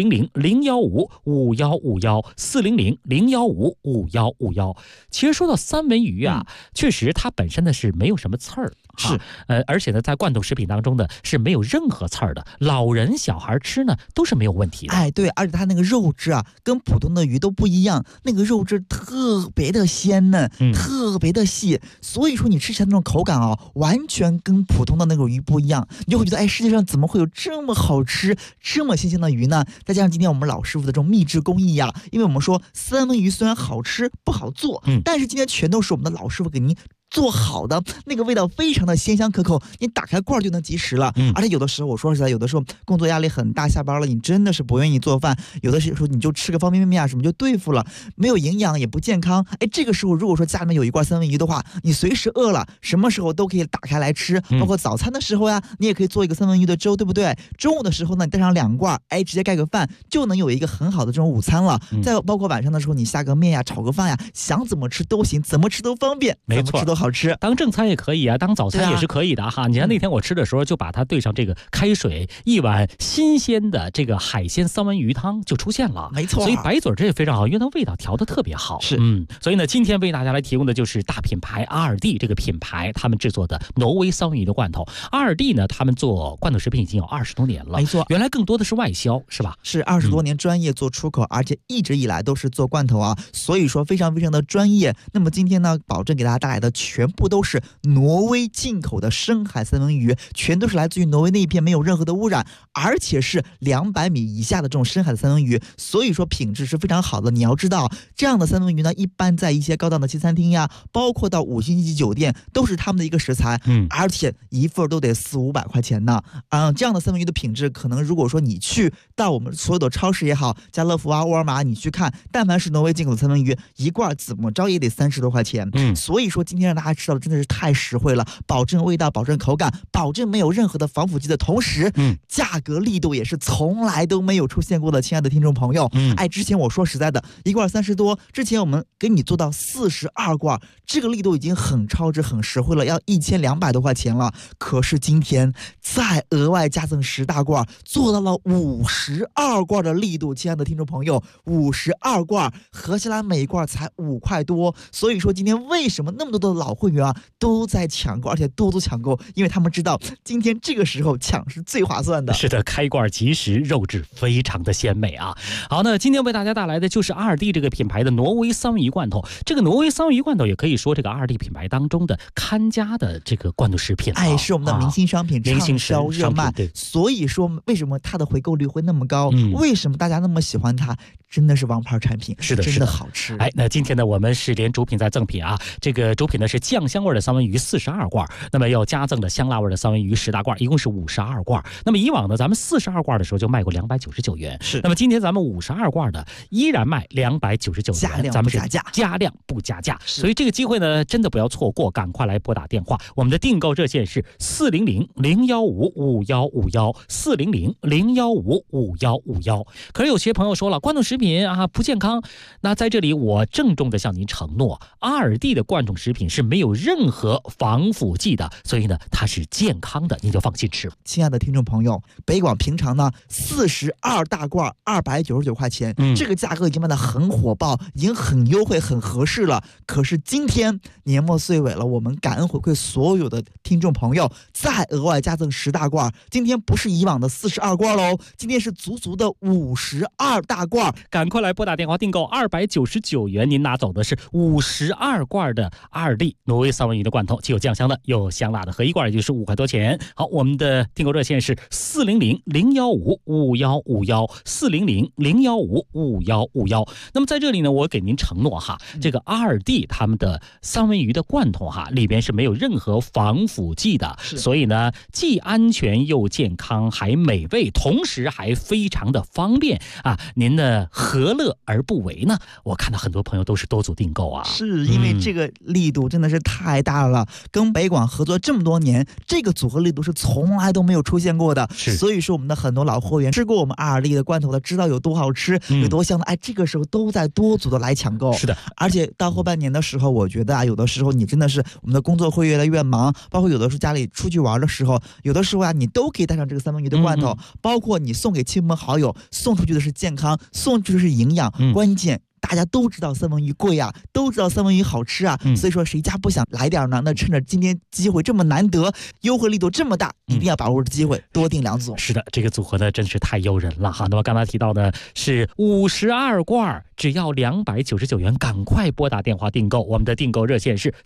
400-015-5151，400-015-5151。其实说到三文鱼啊，确实它本身呢是没有什么刺儿。 是， 而且呢，在罐头食品当中呢是没有任何刺儿的，老人小孩吃呢都是没有问题的。 哎，对，而且它那个肉质啊，跟普通的鱼都不一样，那个肉质特别的鲜嫩，特别的细，所以说你吃起来那种口感啊，完全跟普通的那种鱼不一样，你就会觉得，哎，世界上怎么会有这么好吃、这么新鲜的鱼呢？再加上今天我们老师傅的这种秘制工艺呀，因为我们说三文鱼虽然好吃不好做，但是今天全都是我们的老师傅给您做好的，那个味道非常的鲜香可口，你打开罐就能即食了。而且有的时候，我说实在，有的时候工作压力很大，下班了你真的是不愿意做饭，有的时候你就吃个方便面啊什么就对付了，没有营养也不健康。哎，这个时候如果说家里面有一罐三文鱼的话，你随时饿了，什么时候都可以打开来吃，包括早餐的时候呀，你也可以做一个三文鱼的粥，对不对？中午的时候呢，你带上2罐，哎，直接盖个饭就能有一个很好的这种午餐了。再包括晚上的时候，你下个面呀，炒个饭呀，想怎么吃都行，怎么吃都方便， 没错， 怎么吃都好吃。 当正餐也可以啊，当早餐也是可以的哈。你看那天我吃的时候，就把它兑上这个开水，一碗新鲜的这个海鲜三文鱼汤就出现了， 没错。 所以白嘴这也非常好，因为它味道调得特别好。 是， 所以呢，今天为大家来提供的就是大品牌阿尔蒂这个品牌他们制作的挪威三文鱼的罐头。阿尔蒂呢，他们做罐头食品已经有20多年了， 没错。 原来更多的是外销，是吧？ 是20多年专业做出口，而且一直以来都是做罐头啊，所以说非常非常的专业。那么今天呢，保证给大家带来的全部都是挪威进口的深海三文鱼，全都是来自于挪威那一片，没有任何的污染，而且是200米以下的这种深海的三文鱼，所以说品质是非常好的。你要知道，这样的三文鱼呢，一般在一些高档的西餐厅呀，包括到5星级酒店，都是他们的一个食材，而且一份都得400-500块钱呢。这样的三文鱼的品质，可能如果说你去到我们所有的超市也好，家乐福啊、沃尔玛，你去看，但凡是挪威进口的三文鱼，一罐怎么着也得30多块钱。所以说今天让大家吃到的真的是太实惠了，保证味道，保证口感，保证没有任何的防腐剂的同时，价格力度也是从来都没有出现过的。亲爱的听众朋友，哎，之前我说实在的，一罐30多，之前我们给你做到42罐，这个力度已经很超值、很实惠了，要1200多块钱了。可是今天再额外加赠10大罐，做到了52罐的力度。亲爱的听众朋友，52罐合起来每一罐才5块多。所以说今天为什么那么多的老会员啊都在抢购，而且多抢购，因为他们知道今天这个时候抢是最划算的。 是的，开罐即食，肉质非常的鲜美啊。好，那今天为大家带来的就是阿尔蒂这个品牌的挪威三文鱼罐头。这个挪威三文鱼罐头也可以说这个阿尔蒂品牌当中的看家的这个罐头食品， 哎，是我们的明星商品，畅销热卖。所以说为什么它的回购率会那么高？为什么大家那么喜欢它？真的是王牌产品， 是的， 真的好吃。 哎，那今天呢，我们是连主品再赠品啊，这个主品呢是酱香味的三文鱼42罐，那么要加赠的香辣味的三文鱼10大罐，一共是52罐。那么以往呢，咱们42罐的时候就卖过299元， 是。 那么今天咱们52罐的依然卖299元，咱们是加量不加价，所以这个机会呢，真的不要错过，赶快来拨打电话。我们的订购热线是400-015-5151，400-015-5151。可是有些朋友说了，罐头食品啊不健康，那在这里我郑重的向您承诺，阿尔蒂的罐头食品是没有任何防腐剂的，所以呢它是健康的，您就放心吃。 亲爱的听众朋友，北广平常呢42大罐299块钱，这个价格已经卖得很火爆，已经很优惠很合适了。可是今天年末岁尾了，我们感恩回馈所有的听众朋友，再额外加赠10大罐，今天不是以往的42罐喽，今天是足足的52大罐。 赶快来拨打电话订购299元，您拿走的是52罐的阿尔蒂挪威三文鱼的罐头，既有酱香的又有香辣的，合一罐也就是5块多钱。好，我们的订购热线是400-015-5151，400-015-5151。那么在这里呢，我给您承诺哈，这个阿尔蒂他们的三文鱼的罐头哈，里边是没有任何防腐剂的，所以呢既安全又健康还美味，同时还非常的方便啊，您呢何乐而不为呢？我看到很多朋友都是多组订购啊， 是因为这个力度真的是太大了，跟北广合作这么多年，这个组合力度是从来都没有出现过的。所以说我们的很多老货源吃过我们阿尔利的罐头的，知道有多好吃，有多香的，哎，这个时候都在多组的来抢购。 是的， 而且到后半年的时候，我觉得啊，有的时候你真的是我们的工作会越来越忙，包括有的时候家里出去玩的时候，有的时候啊，你都可以带上这个三文鱼的罐头，包括你送给亲朋好友，送出去的是健康，送出去的是营养，关键大家都知道三文鱼贵啊，都知道三文鱼好吃啊，所以说谁家不想来点呢？那趁着今天机会这么难得，优惠力度这么大，一定要把握着机会，多订2组。 是的，这个组合呢真是太诱人了哈。那么刚才提到的是52罐，只要299元，赶快拨打电话订购。我们的订购热线是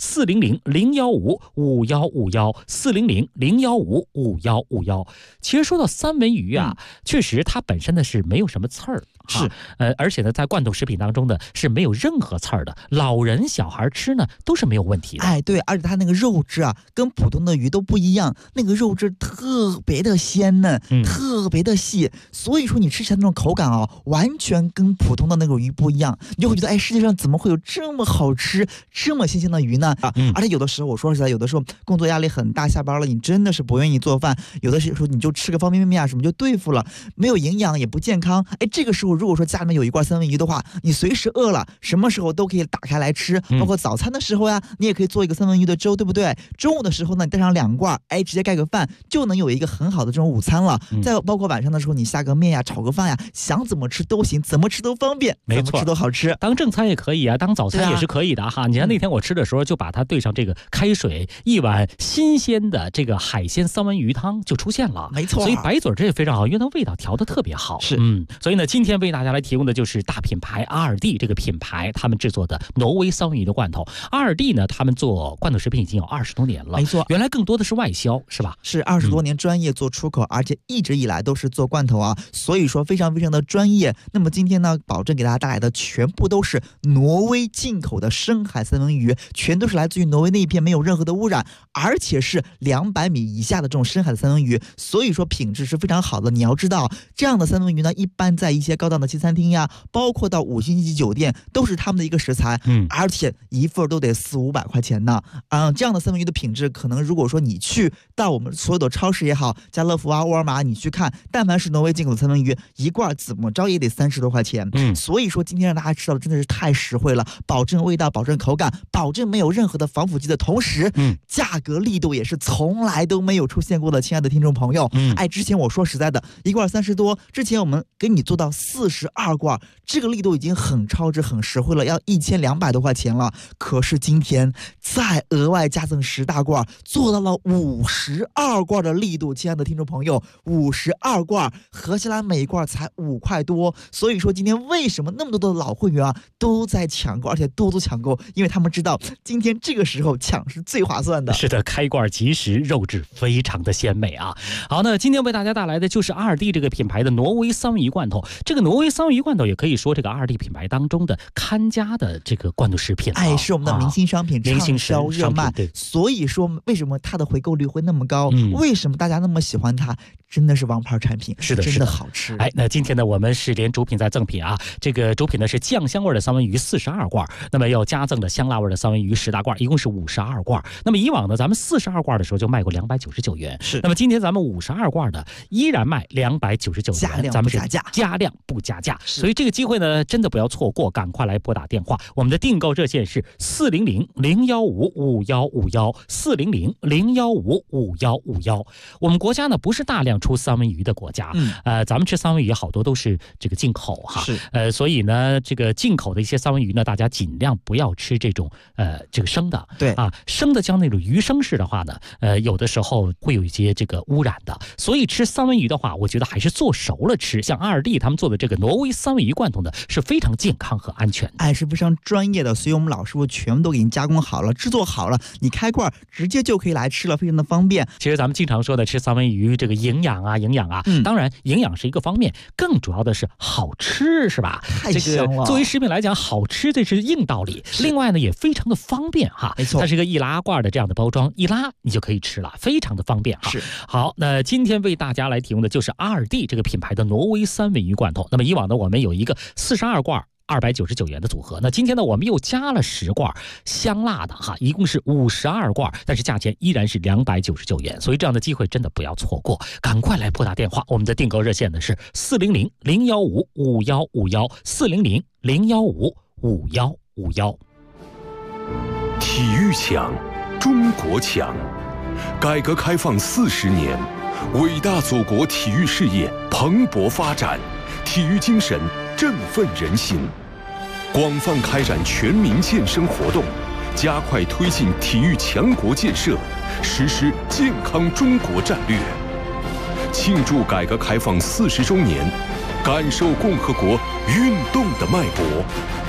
400-015-5151，400-015-5151。其实说到三文鱼啊，确实它本身呢是没有什么刺儿。 是， 而且呢，在罐头食品当中呢是没有任何刺儿的，老人小孩吃呢都是没有问题的。 哎，对，而且它那个肉质啊，跟普通的鱼都不一样，那个肉质特别的鲜嫩，特别的细，所以说你吃起来那种口感啊，完全跟普通的那种鱼不一样，你就会觉得，哎，世界上怎么会有这么好吃、这么新鲜的鱼呢？而且有的时候，我说实在，有的时候工作压力很大，下班了，你真的是不愿意做饭，有的时候你就吃个方便面啊什么就对付了，没有营养也不健康。哎，这个时候如果说家里面有一罐三文鱼的话，你随时饿了，什么时候都可以打开来吃，包括早餐的时候呀，你也可以做一个三文鱼的粥，对不对？中午的时候呢，你带上2罐，哎，直接盖个饭，就能有一个很好的这种午餐了。再包括晚上的时候，你下个面呀，炒个饭呀，想怎么吃都行，怎么吃都方便， 没错， 怎么吃都好吃。 当正餐也可以啊，当早餐也是可以的哈。你看那天我吃的时候，就把它兑上这个开水，一碗新鲜的这个海鲜三文鱼汤就出现了， 没错。 所以白嘴这也非常好，因为它味道调得特别好。 是， 所以呢，今天为大家来提供的就是大品牌阿尔蒂这个品牌他们制作的挪威三文鱼的罐头。阿尔蒂呢，他们做罐头食品已经有20多年了， 没错。 原来更多的是外销，是吧？ 是20多年专业做出口，而且一直以来都是做罐头啊，所以说非常非常的专业。那么今天呢，保证给大家带来的全部都是挪威进口的深海三文鱼，全都是来自于挪威那一片，没有任何的污染，而且是200米以下的这种深海的三文鱼，所以说品质是非常好的。你要知道，这样的三文鱼呢，一般在一些高档的西餐厅呀，包括到5星级酒店，都是他们的一个食材，而且一份都得400-500块钱呢。这样的三文鱼的品质，可能如果说你去到我们所有的超市也好，家乐福啊、沃尔玛，你去看，但凡是挪威进口的三文鱼，一罐怎么着也得30多块钱。所以说今天让大家吃到的真的是太实惠了，保证味道，保证口感，保证没有任何的防腐剂的同时，价格力度也是从来都没有出现过的。亲爱的听众朋友，哎，之前我说实在的，一罐30多，之前我们给你做到42罐，这个力度已经很超值、很实惠了，要1200多块钱了。可是今天再额外加赠10大罐，做到了52罐的力度。亲爱的听众朋友，52罐合起来每一罐才5块多。所以说今天为什么那么多的老会员啊都在抢购，而且多多抢购，因为他们知道今天这个时候抢是最划算的。 是的，开罐即食，肉质非常的鲜美啊。好，那今天为大家带来的就是阿尔蒂这个品牌的挪威三文鱼罐头。这个挪威三文鱼罐头也可以说这个阿尔蒂品牌当中的看家的这个罐头食品， 哎，是我们的明星商品，畅销热卖。所以说为什么它的回购率会那么高？为什么大家那么喜欢它？真的是王牌产品， 是的， 真的好吃。 哎，那今天呢，我们是连主品再赠品啊。这个主品呢是酱香味的三文鱼42罐，那么要加赠的香辣味的三文鱼10大罐，一共是52罐。那么以往呢，咱们42罐的时候就卖过299元， 是。 那么今天咱们52罐的依然卖299元，咱们是加量不加价。所以这个机会呢，真的不要错过，赶快来拨打电话。我们的订购热线是400-015-5151，400-015-5151。我们国家呢不是大量出三文鱼的国家，咱们吃三文鱼好多都是这个进口哈， 是， 所以呢，这个进口的一些三文鱼呢，大家尽量不要吃这种这个生的， 对啊，生的像那种鱼生式的话呢，有的时候会有一些这个污染的，所以吃三文鱼的话，我觉得还是做熟了吃。像阿尔蒂他们做的这个挪威三文鱼罐头呢，是非常健健康和安全。 是非常专业的，所以我们老师傅全部都给您加工好了，制作好了，你开罐直接就可以来吃了，非常的方便。 其实咱们经常说的吃三文鱼，这个营养啊，当然营养是一个方面，更主要的是好吃，是吧？ 太香了。 这个作为食品来讲，好吃这是硬道理。另外呢，也非常的方便哈， 没错， 它是一个易拉罐的这样的包装，一拉你就可以吃了，非常的方便哈。 是。 好，那今天为大家来提供的就是阿尔蒂这个品牌的挪威三文鱼罐头。那么以往呢，我们有一个42罐299元的组合，那今天呢我们又加了10罐香辣的哈，一共是52罐，但是价钱依然是299元，所以这样的机会真的不要错过，赶快来拨打电话，我们的订购热线呢是400-015-5151，400-015-5151。 体育强，中国强。改革开放40年，伟大祖国体育事业蓬勃发展，体育精神振奋人心。广泛开展全民健身活动，加快推进体育强国建设，实施健康中国战略。庆祝改革开放40周年，感受共和国运动的脉搏。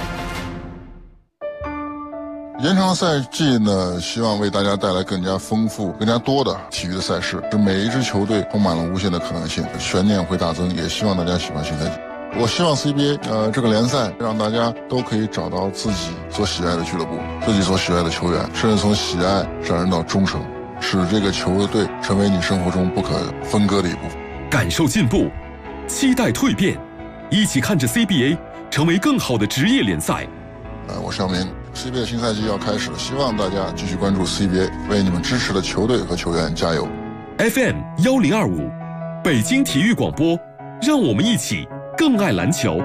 延长赛季呢，希望为大家带来更加丰富、更加多的体育的赛事，使每一支球队充满了无限的可能性，悬念会大增。也希望大家喜欢新赛季。我希望 CBA 这个联赛让大家都可以找到自己所喜爱的俱乐部，自己所喜爱的球员，甚至从喜爱上升到忠诚，使这个球队成为你生活中不可分割的一部分。 感受进步，期待蜕变，一起看着 CBA 成为更好的职业联赛。 我是姚明。CBA 新赛季要开始了，希望大家继续关注 CBA， 为你们支持的球队和球员加油。 FM 1025，北京体育广播，让我们一起更爱篮球。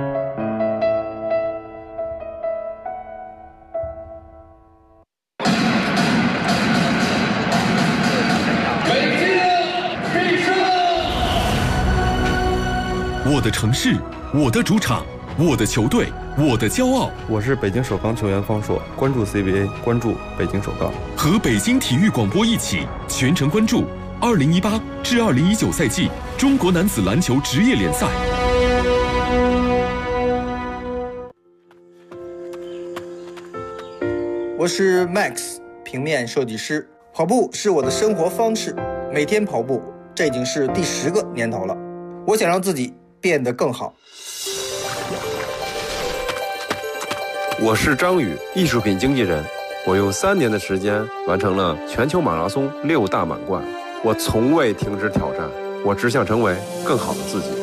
我的城市，我的主场，我的球队，我的骄傲。 我是北京首钢球员方硕，关注 CBA， 关注北京首钢， 和北京体育广播一起全程关注2018至2019赛季中国男子篮球职业联赛。 我是 Max， 平面设计师。跑步是我的生活方式，每天跑步，这已经是第10个年头了。我想让自己变得更好。 我是张宇，艺术品经纪人。我用3年的时间完成了全球马拉松6大满贯。我从未停止挑战，我只想成为更好的自己。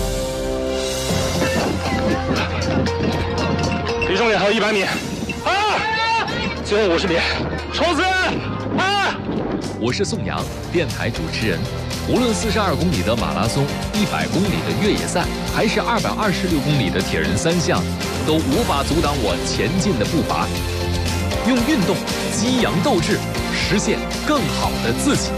离终点还有100米，最后50米，冲刺！ 我是宋阳，电台主持人。无论42公里的马拉松、100公里的越野赛，还是226公里的铁人3项，都无法阻挡我前进的步伐。用运动激扬斗志，实现更好的自己。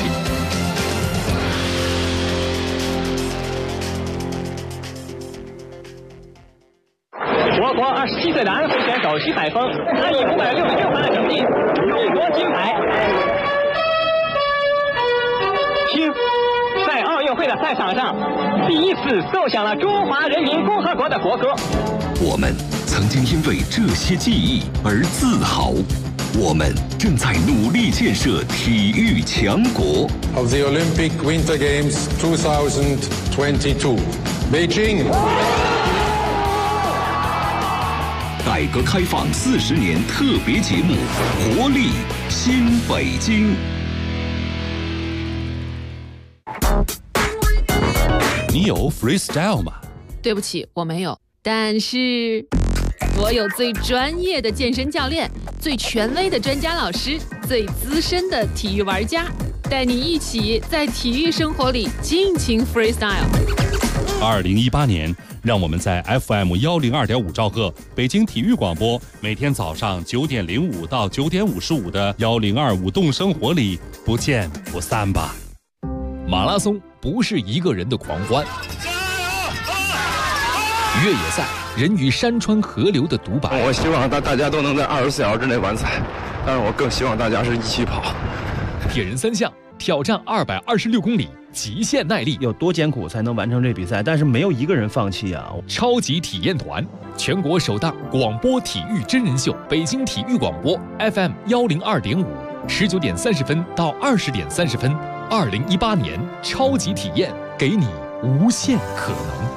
我国27岁的安徽选手徐海峰，他以566分的成绩勇夺金牌。在奥运会的赛场上，第一次奏响了中华人民共和国的国歌。 我们曾经因为这些记忆而自豪，我们正在努力建设体育强国。 Of the Olympic Winter Games 2022, Beijing. 改革开放40年特别节目，活力新北京。 你有 freestyle 吗？ 对不起，我没有。但是，我有最专业的健身教练，最权威的专家老师，最资深的体育玩家，带你一起在体育生活里尽情 freestyle。 2018年，让我们在 FM 102.5兆赫北京体育广播，每天早上9点05到9点55的1025动生活里不见不散吧。 马拉松不是一个人的狂欢，越野赛人与山川河流的独白。 我希望大家都能在24小时之内完赛，但是我更希望大家是一起跑。 铁人3项挑战226公里， 极限耐力， 有多艰苦才能完成这比赛？但是没有一个人放弃啊！ 超级体验团，全国首档广播体育真人秀，北京体育广播 FM102.5，19点30分到20点30分，2018年超级体验，给你无限可能。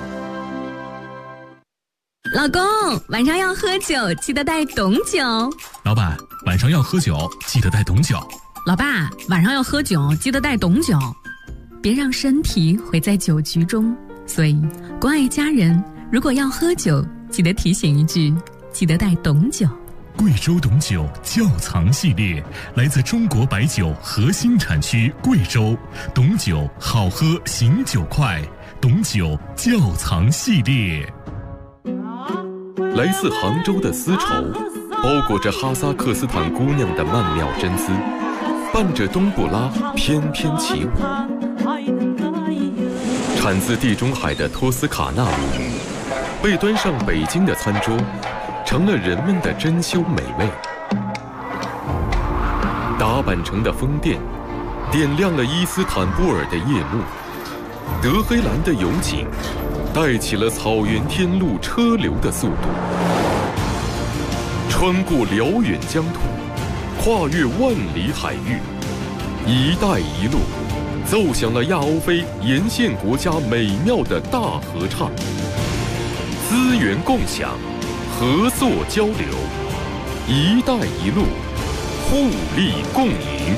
老公，晚上要喝酒，记得带董酒。 老板，晚上要喝酒，记得带董酒。 老爸，晚上要喝酒，记得带董酒。别让身体毁在酒局中。所以，关爱家人，如果要喝酒，记得提醒一句，记得带董酒。 贵州董酒窖藏系列，来自中国白酒核心产区贵州，董酒好喝，醒酒快，董酒窖藏系列。 来自杭州的丝绸，包裹着哈萨克斯坦姑娘的曼妙真姿，伴着冬不拉翩翩起舞。产自地中海的托斯卡纳米，被端上北京的餐桌，成了人们的珍馐美味。打扮成的风电，点亮了伊斯坦布尔的夜幕。德黑兰的油井，带起了草原天路车流的速度。穿过辽远疆土，跨越万里海域，一带一路奏响了亚欧非沿线国家美妙的大合唱。资源共享，合作交流，一带一路，互利共赢。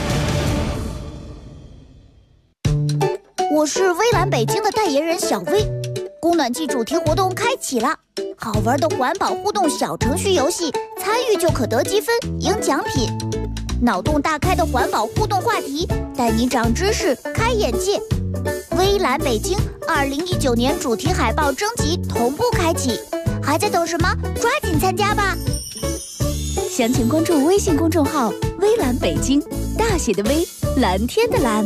我是微蓝北京的代言人小薇，供暖季主题活动开启了，好玩的环保互动小程序游戏，参与就可得积分赢奖品。脑洞大开的环保互动话题，带你长知识开眼界。微蓝北京2019年主题海报征集同步开启，还在等什么？抓紧参加吧！详情关注微信公众号微蓝北京，大写的微，蓝天的蓝。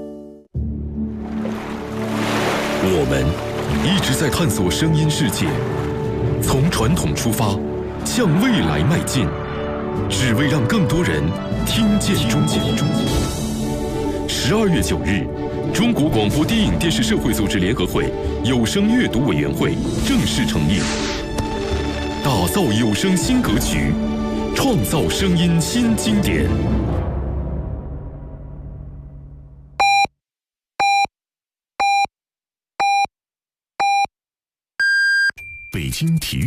我们一直在探索声音世界，从传统出发，向未来迈进，只为让更多人听见中国。12月9日，中国广播电影电视社会组织联合会有声阅读委员会正式成立，打造有声新格局，创造声音新经典。 北京体育